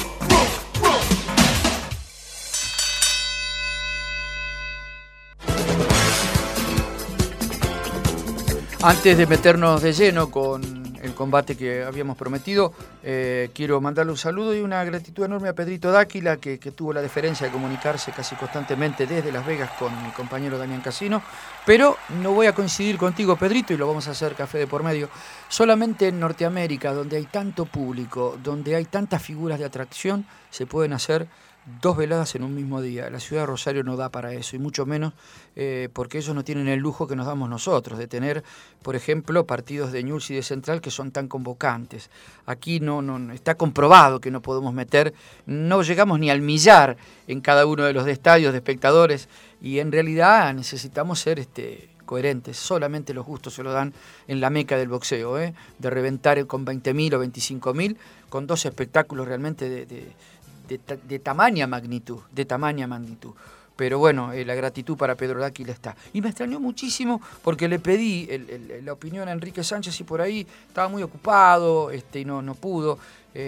S2: Antes de meternos de lleno con el combate que habíamos prometido, quiero mandarle un saludo y una gratitud enorme a Pedrito Dáquila, que tuvo la deferencia de comunicarse casi constantemente desde Las Vegas con mi compañero Damián Casino, pero no voy a coincidir contigo, Pedrito, y lo vamos a hacer café de por medio. Solamente en Norteamérica, donde hay tanto público, donde hay tantas figuras de atracción, se pueden hacer 2 veladas en un mismo día. La ciudad de Rosario no da para eso, y mucho menos porque ellos no tienen el lujo que nos damos nosotros, de tener, por ejemplo, partidos de Newell's y de Central que son tan convocantes. Aquí no está comprobado que no podemos meter, no llegamos ni al millar en cada uno de los estadios de espectadores, y en realidad necesitamos ser coherentes. Solamente los gustos se lo dan en la meca del boxeo, de reventar con 20.000 o 25.000, con 2 espectáculos realmente de tamaña magnitud, Pero bueno, la gratitud para Pedro Dáquila está. Y me extrañó muchísimo porque le pedí la opinión a Enrique Sánchez y por ahí estaba muy ocupado y no pudo.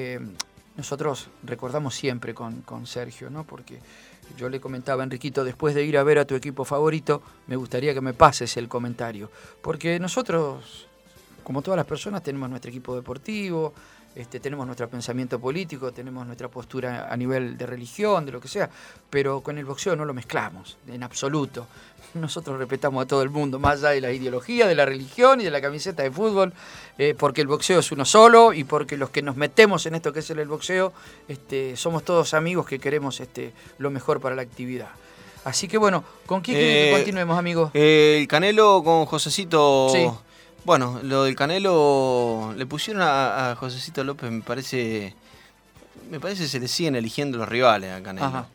S2: Nosotros recordamos siempre con Sergio, ¿no? Porque yo le comentaba a Enriquito, después de ir a ver a tu equipo favorito, me gustaría que me pases el comentario. Porque nosotros, como todas las personas, tenemos nuestro equipo deportivo, tenemos nuestro pensamiento político, tenemos nuestra postura a nivel de religión, de lo que sea, pero con el boxeo no lo mezclamos, en absoluto. Nosotros respetamos a todo el mundo, más allá de la ideología, de la religión y de la camiseta de fútbol, porque el boxeo es uno solo y porque los que nos metemos en esto que es el boxeo, somos todos amigos que queremos lo mejor para la actividad. Así que bueno, ¿con quién quieren que continuemos, amigos?
S3: El Canelo con Josecito.
S2: Sí.
S3: Bueno, lo del Canelo le pusieron a Josecito López, me parece se le siguen eligiendo los rivales a Canelo.
S2: Ajá.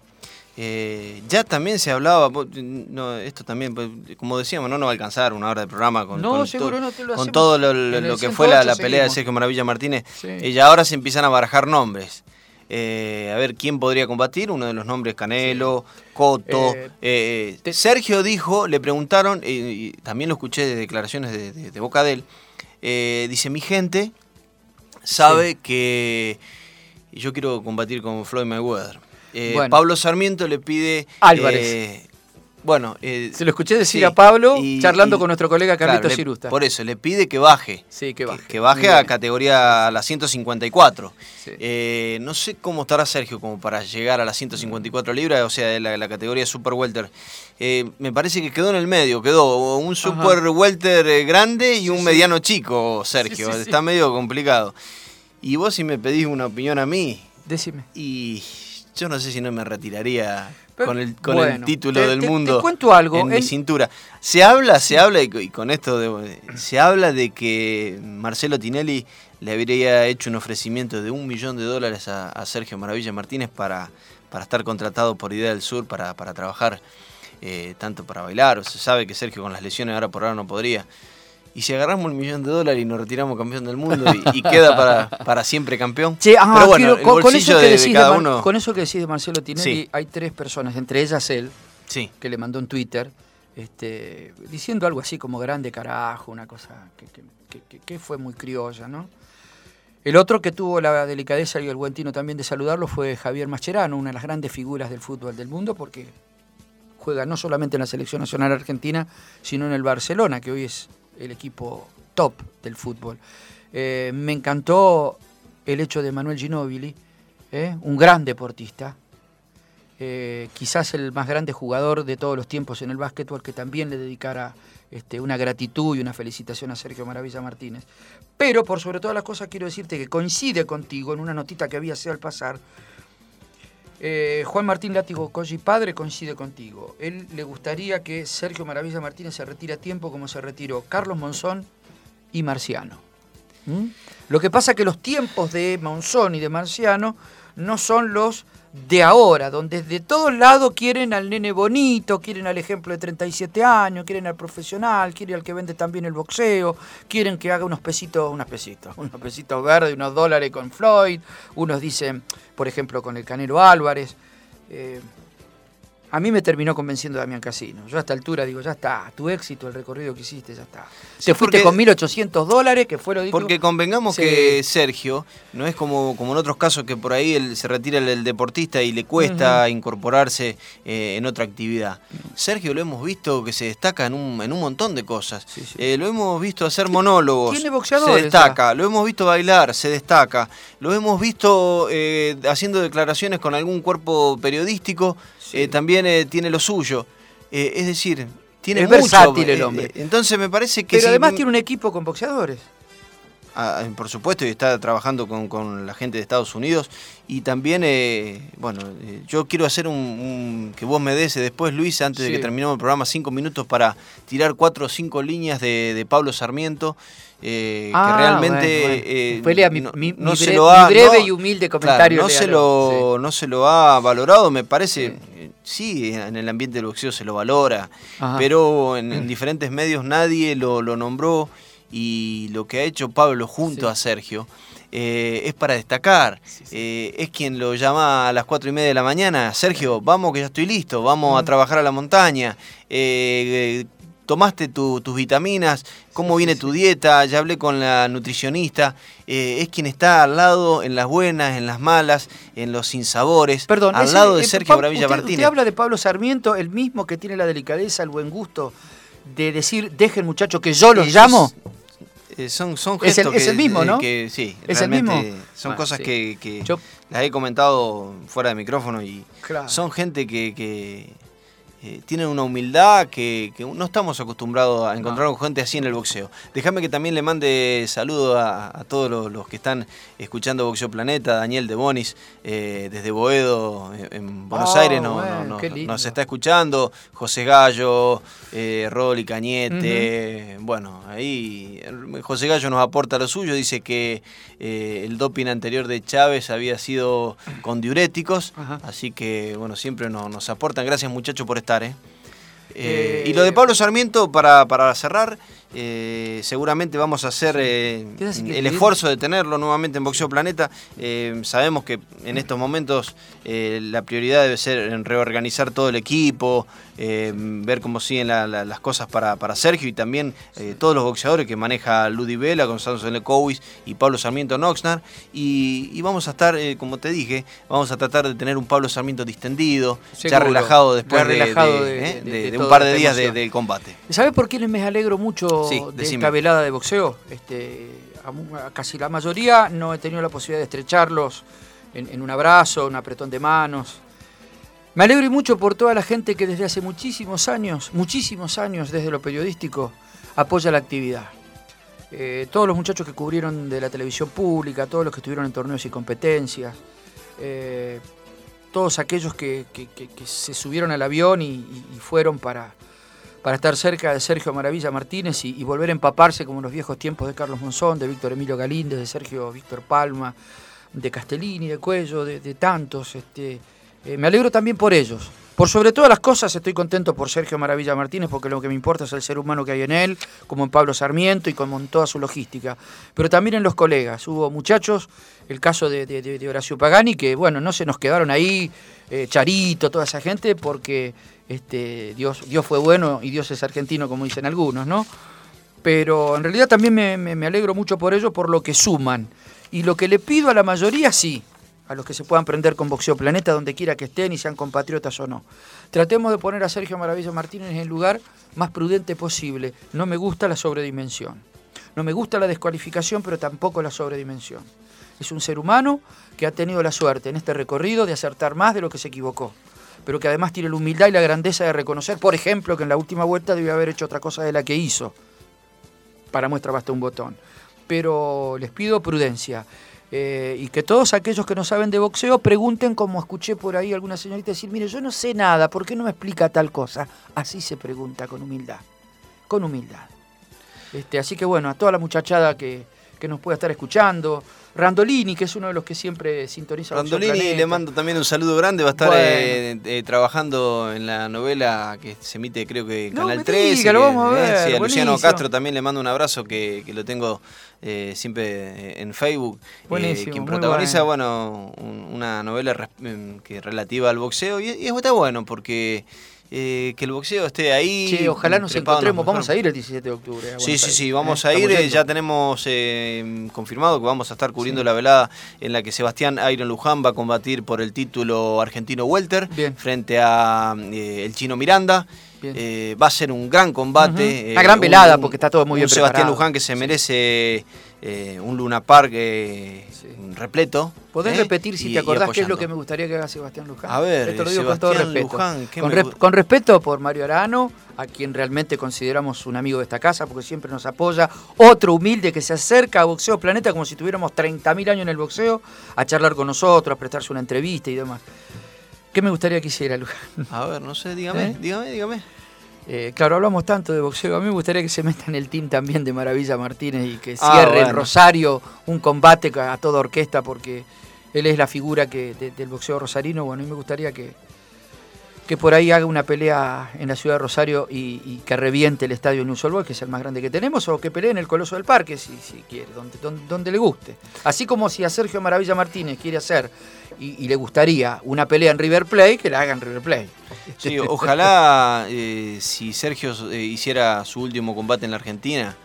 S3: Ya también se hablaba, esto también, como decíamos, no nos va a alcanzar una hora de programa con todo lo que fue la pelea de Sergio Maravilla Martínez.
S2: Sí.
S3: Y ahora se empiezan a barajar nombres. A ver quién podría combatir, uno de los nombres Canelo, sí. Cotto. Sergio dijo, le preguntaron, y también lo escuché de declaraciones de boca de él, dice, mi gente sabe que yo quiero combatir con Floyd Mayweather. Bueno. Pablo Sarmiento le pide...
S2: Álvarez.
S3: Se
S2: lo escuché decir a Pablo charlando con nuestro colega Carlitos Cirusta.
S3: Por eso, le pide que baje.
S2: Sí, que baje.
S3: Que baje a categoría a la 154. Sí. No sé cómo estará Sergio como para llegar a las 154 libras, o sea, la categoría Super Welter. Me parece que quedó en el medio, quedó un Super Welter grande y un mediano chico, Sergio. Sí. Está medio complicado. Y vos si me pedís una opinión a mí...
S2: Decime.
S3: Y yo no sé si no me retiraría... Con el título del mundo
S2: te cuento algo,
S3: en mi cintura. Se habla, y con esto se habla de que Marcelo Tinelli le habría hecho un ofrecimiento de $1 millón a Sergio Maravilla Martínez para estar contratado por Idea del Sur, para trabajar tanto para bailar. Se sabe que Sergio con las lesiones ahora por ahora no podría. Y si agarramos $1 millón y nos retiramos campeón del mundo y queda para siempre campeón.
S2: Sí, pero bueno,
S3: con eso que decís cada uno...
S2: Con eso que decís de Marcelo Tinelli, hay 3 personas, entre ellas él, que le mandó en Twitter, diciendo algo así como grande carajo, una cosa que fue muy criolla, ¿no? El otro que tuvo la delicadeza y el buen tino también de saludarlo fue Javier Mascherano, una de las grandes figuras del fútbol del mundo, porque juega no solamente en la selección nacional argentina, sino en el Barcelona, que hoy es el equipo top del fútbol. Me encantó el hecho de Manuel Ginóbili, un gran deportista, quizás el más grande jugador de todos los tiempos en el básquetbol, que también le dedicara una gratitud y una felicitación a Sergio Maravilla Martínez. Pero por sobre todas las cosas quiero decirte que coincide contigo en una notita que había sido al pasar. Juan Martín Látigo Colli padre coincide contigo. Él le gustaría que Sergio Maravilla Martínez se retire a tiempo como se retiró Carlos Monzón y Marciano. Lo que pasa es que los tiempos de Monzón y de Marciano no son los de ahora, donde de todos lados quieren al nene bonito, quieren al ejemplo de 37 años, quieren al profesional, quieren al que vende también el boxeo, quieren que haga unos pesitos verdes, unos dólares con Floyd, unos dicen, por ejemplo, con el Canelo Álvarez. A mí me terminó convenciendo Damián Casino. Yo a esta altura digo, ya está, tu éxito, el recorrido que hiciste, ya está. Te fuiste con $1.800, que fue lo dicho.
S3: Porque convengamos que Sergio no es como en otros casos que por ahí él se retira el deportista y le cuesta incorporarse en otra actividad. Sergio lo hemos visto que se destaca en un montón de cosas. Lo hemos visto hacer monólogos,
S2: tiene boxeadores,
S3: se destaca. Lo hemos visto bailar, se destaca. Lo hemos visto haciendo declaraciones con algún cuerpo periodístico. También tiene lo suyo. Es decir, tiene
S2: es
S3: mucho.
S2: Versátil el hombre.
S3: Entonces me parece que...
S2: Pero además tiene un equipo con boxeadores.
S3: Por supuesto, y está trabajando con la gente de Estados Unidos. Y también, yo quiero hacer que vos me des después, Luis, antes de que terminemos el programa, 5 minutos para tirar 4 o 5 líneas de Pablo Sarmiento. Que realmente
S2: no se lo ha... breve y humilde comentario.
S3: Claro, no se lo ha valorado, me parece. Sí, en el ambiente del boxeo se lo valora. Pero en diferentes medios nadie lo nombró. Y lo que ha hecho Pablo junto a Sergio es para destacar. Es quien lo llama a las 4:30 de la mañana, Sergio, vamos que ya estoy listo, vamos a trabajar a la montaña. Tomaste tus vitaminas, cómo viene tu dieta, ya hablé con la nutricionista, es quien está al lado en las buenas, en las malas, en los sinsabores,
S2: Perdón,
S3: al lado de Sergio Maravilla Martínez.
S2: Usted habla de Pablo Sarmiento, el mismo que tiene la delicadeza, el buen gusto de decir, dejen muchachos que yo los llamo.
S3: Son gestos
S2: es el mismo, ¿no?
S3: que sí,
S2: es el mismo.
S3: Son cosas
S2: sí.
S3: que
S2: yo
S3: las he comentado fuera de micrófono y
S2: claro.
S3: son gente que tienen una humildad que no estamos acostumbrados a encontrar con gente así en el boxeo. Déjame que también le mande saludos a todos los que están escuchando Boxeo Planeta, Daniel de Bonis, desde Boedo, en Buenos Aires, nos está escuchando, José Gallo, Rolly Cañete, bueno, ahí José Gallo nos aporta lo suyo, dice que el doping anterior de Chávez había sido con diuréticos, así que bueno, siempre nos aportan. Gracias muchachos por estar. Y lo de Pablo Sarmiento, para cerrar, seguramente vamos a hacer el esfuerzo de tenerlo nuevamente en Boxeo Planeta. Sabemos que en estos momentos la prioridad debe ser en reorganizar todo el equipo, ver cómo siguen las cosas para Sergio y también todos los boxeadores que maneja Ludi Vela, Gonzalo Lecowis y Pablo Sarmiento Noxnar. Y vamos a estar, como te dije, vamos a tratar de tener un Pablo Sarmiento distendido, ya relajado después de un par de días del combate.
S2: ¿Sabes por qué me alegro mucho de esta velada de boxeo? A casi la mayoría no he tenido la posibilidad de estrecharlos en un abrazo, un apretón de manos. Me alegro mucho por toda la gente que desde hace muchísimos años desde lo periodístico, apoya la actividad. Todos los muchachos que cubrieron de la televisión pública, todos los que estuvieron en torneos y competencias, todos aquellos que se subieron al avión y fueron para estar cerca de Sergio Maravilla Martínez y volver a empaparse como en los viejos tiempos de Carlos Monzón, de Víctor Emilio Galíndez, de Sergio Víctor Palma, de Castellini, de Cuello, de tantos. Me alegro también por ellos. Por sobre todas las cosas estoy contento por Sergio Maravilla Martínez, porque lo que me importa es el ser humano que hay en él, como en Pablo Sarmiento y como en toda su logística. Pero también en los colegas. Hubo muchachos, el caso de Horacio Pagani, que bueno, no se nos quedaron ahí, Charito, toda esa gente, porque Dios fue bueno y Dios es argentino, como dicen algunos, ¿no? Pero en realidad también me alegro mucho por ellos, por lo que suman. Y lo que le pido a la mayoría, sí, a los que se puedan prender con Boxeo Planeta, donde quiera que estén y sean compatriotas o no. Tratemos de poner a Sergio Maravilla Martínez en el lugar más prudente posible. No me gusta la sobredimensión. No me gusta la descualificación, pero tampoco la sobredimensión. Es un ser humano que ha tenido la suerte en este recorrido de acertar más de lo que se equivocó, pero que además tiene la humildad y la grandeza de reconocer, por ejemplo, que en la última vuelta debió haber hecho otra cosa de la que hizo. Para muestra basta un botón. Pero les pido prudencia. Y que todos aquellos que no saben de boxeo pregunten, como escuché por ahí alguna señorita decir, mire, yo no sé nada, ¿por qué no me explica tal cosa? Así se pregunta, con humildad. Con humildad. Así que bueno, a toda la muchachada que nos pueda estar escuchando, Randolini, que es uno de los que siempre sintoniza
S3: Randolini, le mando también un saludo grande, va a estar trabajando en la novela que se emite creo que Canal 13.
S2: Lo vamos a ver,
S3: sí, a Luciano Castro también le mando un abrazo, que lo tengo siempre en Facebook. Quien protagoniza una novela que relativa al boxeo y está bueno porque que el boxeo esté ahí.
S2: Sí, ojalá nos encontremos. Vamos a ir el 17 de octubre.
S3: Sí, vamos a ir. Ya tenemos confirmado que vamos a estar cubriendo la velada en la que Sebastián Iron Luján va a combatir por el título argentino welter frente a el chino Miranda. Va a ser un gran combate.
S2: Una gran velada porque está todo muy bien preparado.
S3: Sebastián Luján que se merece un Luna Park repleto.
S2: ¿Podés repetir, si te acordás, qué es lo que me gustaría que haga Sebastián Luján?
S3: A ver,
S2: esto lo digo con todo respeto. Con respeto por Mario Arano, a quien realmente consideramos un amigo de esta casa, porque siempre nos apoya. Otro humilde que se acerca a Boxeo Planeta como si tuviéramos 30.000 años en el boxeo, a charlar con nosotros, a prestarse una entrevista y demás. ¿Qué me gustaría que hiciera Luján?
S3: A ver, no sé, dígame.
S2: Claro, hablamos tanto de boxeo. A mí me gustaría que se meta en el team también de Maravilla Martínez y que cierre en Rosario un combate a toda orquesta, porque él es la figura del boxeo rosarino. Bueno, y me gustaría que que por ahí haga una pelea en la ciudad de Rosario y que reviente el estadio Newell's Old Boys, que es el más grande que tenemos, o que pelee en el Coloso del Parque, si quiere, donde le guste. Así como si a Sergio Maravilla Martínez quiere hacer y le gustaría una pelea en River Plate, que la haga en River Plate.
S3: Sí, ojalá si Sergio hiciera su último combate en la Argentina,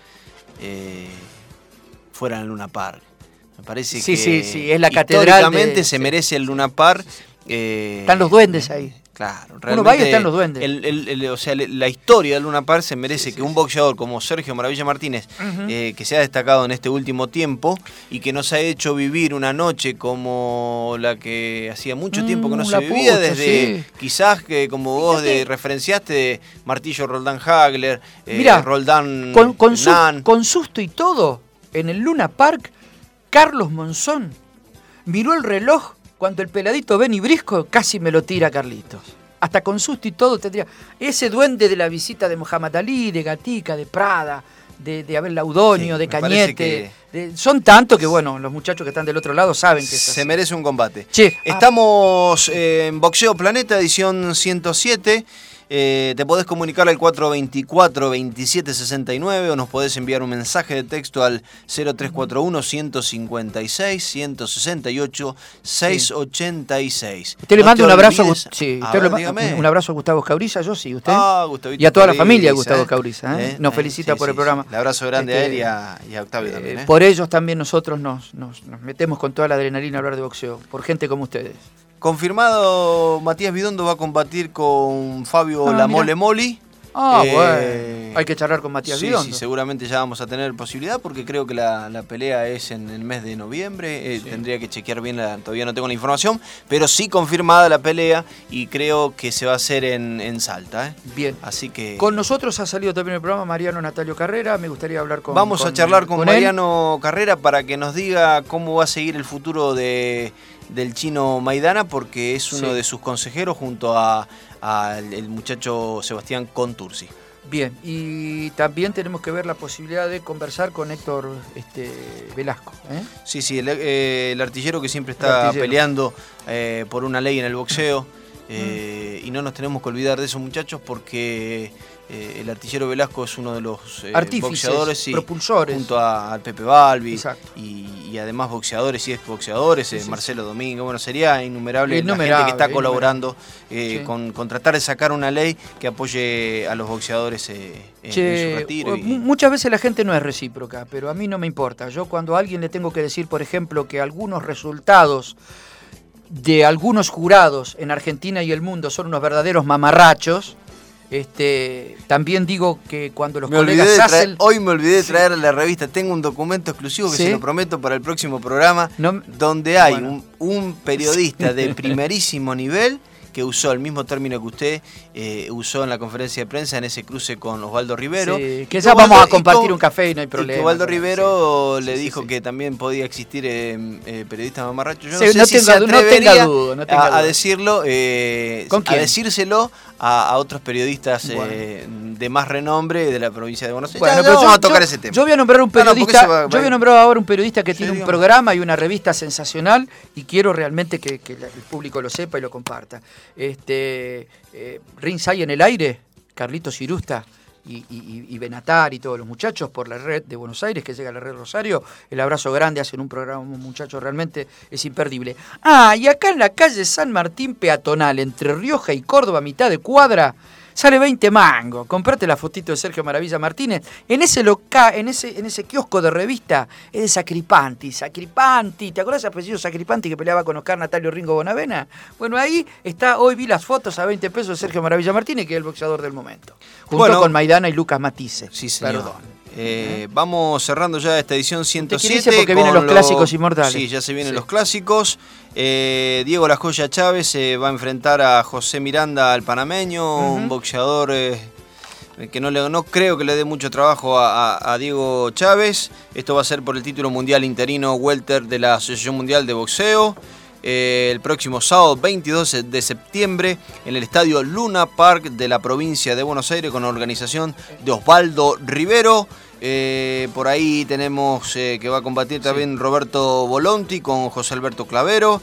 S3: fuera en el Luna Park. Me parece que
S2: sí, es la catedral.
S3: Históricamente se merece el Luna Park.
S2: Están los duendes ahí.
S3: Claro, realmente.
S2: Uno va y están los duendes.
S3: O sea, la historia del Luna Park se merece que un boxeador como Sergio Maravilla Martínez, que se ha destacado en este último tiempo y que nos ha hecho vivir una noche como la que hacía mucho tiempo que no se vivía, desde quizás que, como vos referenciaste, Martillo Roldán Hagler, Roldán Nan.
S2: Con susto y todo, en el Luna Park, Carlos Monzón miró el reloj cuando el peladito Benny Brisco casi me lo tira a Carlitos. Hasta con susto y todo tendría. Ese duende de la visita de Muhammad Ali, de Gatica, de Prada, de Abel Laudonio, de Cañete. Son tantos que, bueno, los muchachos que están del otro lado saben que
S3: se merece un combate.
S2: Che,
S3: estamos en Boxeo Planeta, edición 107. Te podés comunicar al 424-2769 o nos podés enviar un mensaje de texto al 0341-156-168-686.
S2: Usted le manda un abrazo, un abrazo a Gustavo Cauriza, yo sí, usted. Y a toda la familia de Gustavo Cauriza. Nos felicita por el programa.
S3: Un abrazo grande a él y a Octavio también.
S2: Por ellos también nosotros nos metemos con toda la adrenalina a hablar de boxeo, por gente como ustedes.
S3: Confirmado, Matías Bidondo va a combatir con Fabio La Mole Moli.
S2: Bueno, hay que charlar con Matías Bidondo.
S3: Sí, seguramente ya vamos a tener posibilidad porque creo que la pelea es en el mes de noviembre. Tendría que chequear bien, todavía no tengo la información, pero sí confirmada la pelea y creo que se va a hacer en Salta.
S2: Bien.
S3: Así que
S2: con nosotros ha salido también el programa Mariano Natalio Carrera. Me gustaría hablar con
S3: Vamos a charlar con Mariano Carrera para que nos diga cómo va a seguir el futuro del chino Maidana, porque es uno de sus consejeros junto al muchacho Sebastián Contursi.
S2: Bien, y también tenemos que ver la posibilidad de conversar con Héctor Velasco.
S3: Sí, el artillero que siempre está peleando por una ley en el boxeo. Y no nos tenemos que olvidar de esos muchachos porque el artillero Velasco es uno de los boxeadores,
S2: propulsores,
S3: junto al Pepe Balbi y además boxeadores y exboxeadores, Marcelo Domingo. Bueno, sería innumerable la gente que está colaborando con tratar de sacar una ley que apoye a los boxeadores en su retiro.
S2: Muchas veces la gente no es recíproca, pero a mí no me importa. Yo cuando a alguien le tengo que decir, por ejemplo, que algunos resultados de algunos jurados en Argentina y el mundo son unos verdaderos mamarrachos, también digo que cuando los colegas
S3: hoy me olvidé de traer la revista, tengo un documento exclusivo que se lo prometo para el próximo programa, donde hay un periodista de primerísimo nivel que usó el mismo término que usted usó en la conferencia de prensa en ese cruce con Osvaldo Rivero.
S2: Sí, que ya vamos a compartir un café y no hay problema.
S3: Y Osvaldo Rivero le dijo que también podía existir periodistas mamarrachos. Yo no sé si se atrevería a decirlo, a decírselo a otros periodistas de más renombre de la provincia de Buenos Aires.
S2: Bueno, pero vamos a tocar ese tema. Yo voy a nombrar un periodista, yo voy a nombrar ahora un periodista que tiene un programa y una revista sensacional y quiero realmente que el público lo sepa y lo comparta. Ringside en el aire, Carlitos Cirusta y Benatar y todos los muchachos por la red de Buenos Aires que llega a la red Rosario, el abrazo grande, hacen un programa, un muchacho realmente es imperdible. Y acá en la calle San Martín peatonal, entre Rioja y Córdoba, mitad de cuadra, sale 20 mangos. Comprate la fotito de Sergio Maravilla Martínez. En ese kiosco de revista es de Sacripanti. ¿Te acuerdas del apellido Sacripanti que peleaba con Oscar Natalio Ringo Bonavena? Bueno, ahí está, hoy vi las fotos a 20 pesos de Sergio Maravilla Martínez, que es el boxeador del momento. Junto con Maidana y Lucas Matisse.
S3: Sí, señor. Perdón. Vamos cerrando ya esta edición 107.
S2: Porque vienen los clásicos inmortales.
S3: Sí, ya se vienen los clásicos. Diego La Joya Chávez va a enfrentar a José Miranda, al panameño, un boxeador que no creo que le dé mucho trabajo a Diego Chávez. Esto va a ser por el título mundial interino welter de la Asociación Mundial de Boxeo. El próximo sábado 22 de septiembre en el estadio Luna Park de la provincia de Buenos Aires con organización de Osvaldo Rivero. Por ahí tenemos que va a combatir también Roberto Volonti con José Alberto Clavero.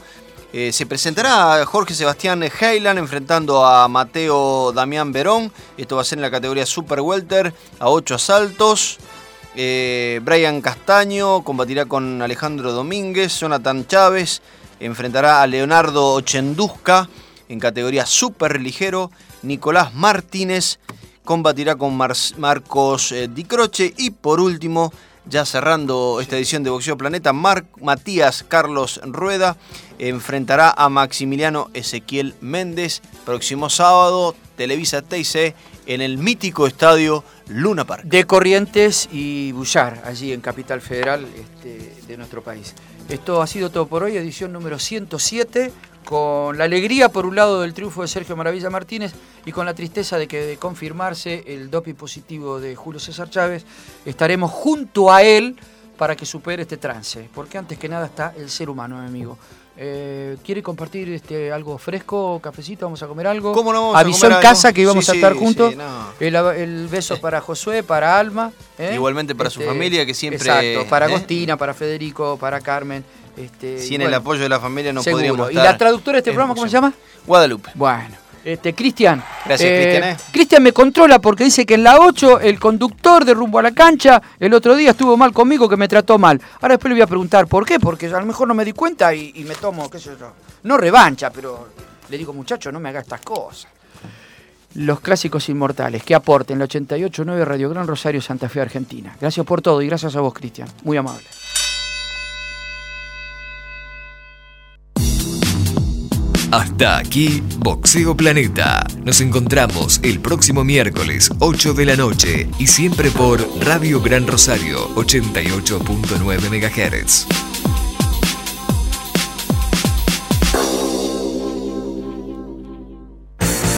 S3: Se presentará Jorge Sebastián Heiland enfrentando a Mateo Damián Verón. Esto va a ser en la categoría Super Welter a 8 asaltos. Brian Castaño combatirá con Alejandro Domínguez. Jonathan Chávez enfrentará a Leonardo Ochenduska en categoría Super Ligero. Nicolás Martínez combatirá con Marcos Di Croce. Y por último, ya cerrando esta edición de Boxeo Planeta, Matías Carlos Rueda enfrentará a Maximiliano Ezequiel Méndez. Próximo sábado, Televisa TIC en el mítico estadio Luna Park.
S2: De Corrientes y Bullar, allí en Capital Federal de nuestro país. Esto ha sido todo por hoy, edición número 107, con la alegría por un lado del triunfo de Sergio Maravilla Martínez y con la tristeza de que de confirmarse el doping positivo de Julio César Chávez, estaremos junto a él para que supere este trance, porque antes que nada está el ser humano, mi amigo. ¿Quiere compartir algo fresco, cafecito? ¿Vamos a comer algo?
S3: ¿Cómo no vamos
S2: Avisó
S3: a comer
S2: en casa
S3: algo?
S2: que íbamos a estar juntos.
S3: Sí, no.
S2: El beso para Josué, para Alma.
S3: Igualmente para su familia, que siempre...
S2: Exacto, para Agostina, para Federico, para Carmen.
S3: Sin el apoyo de la familia no
S2: seguro.
S3: podríamos estar.
S2: ¿Y la traductora de este programa cómo se llama?
S3: Guadalupe.
S2: Bueno. Cristian.
S3: Gracias, Cristian.
S2: Cristian me controla porque dice que en la 8 el conductor de Rumbo a la Cancha el otro día estuvo mal conmigo, que me trató mal. Ahora después le voy a preguntar por qué, porque a lo mejor no me di cuenta y me tomo, qué sé yo, no revancha, pero le digo, muchacho, no me haga estas cosas. Los clásicos inmortales que aporten la 88.9 Radio Gran Rosario, Santa Fe, Argentina. Gracias por todo y gracias a vos, Cristian. Muy amable.
S1: Hasta aquí Boxeo Planeta. Nos encontramos el próximo miércoles 8 de la noche y siempre por Radio Gran Rosario 88.9 MHz.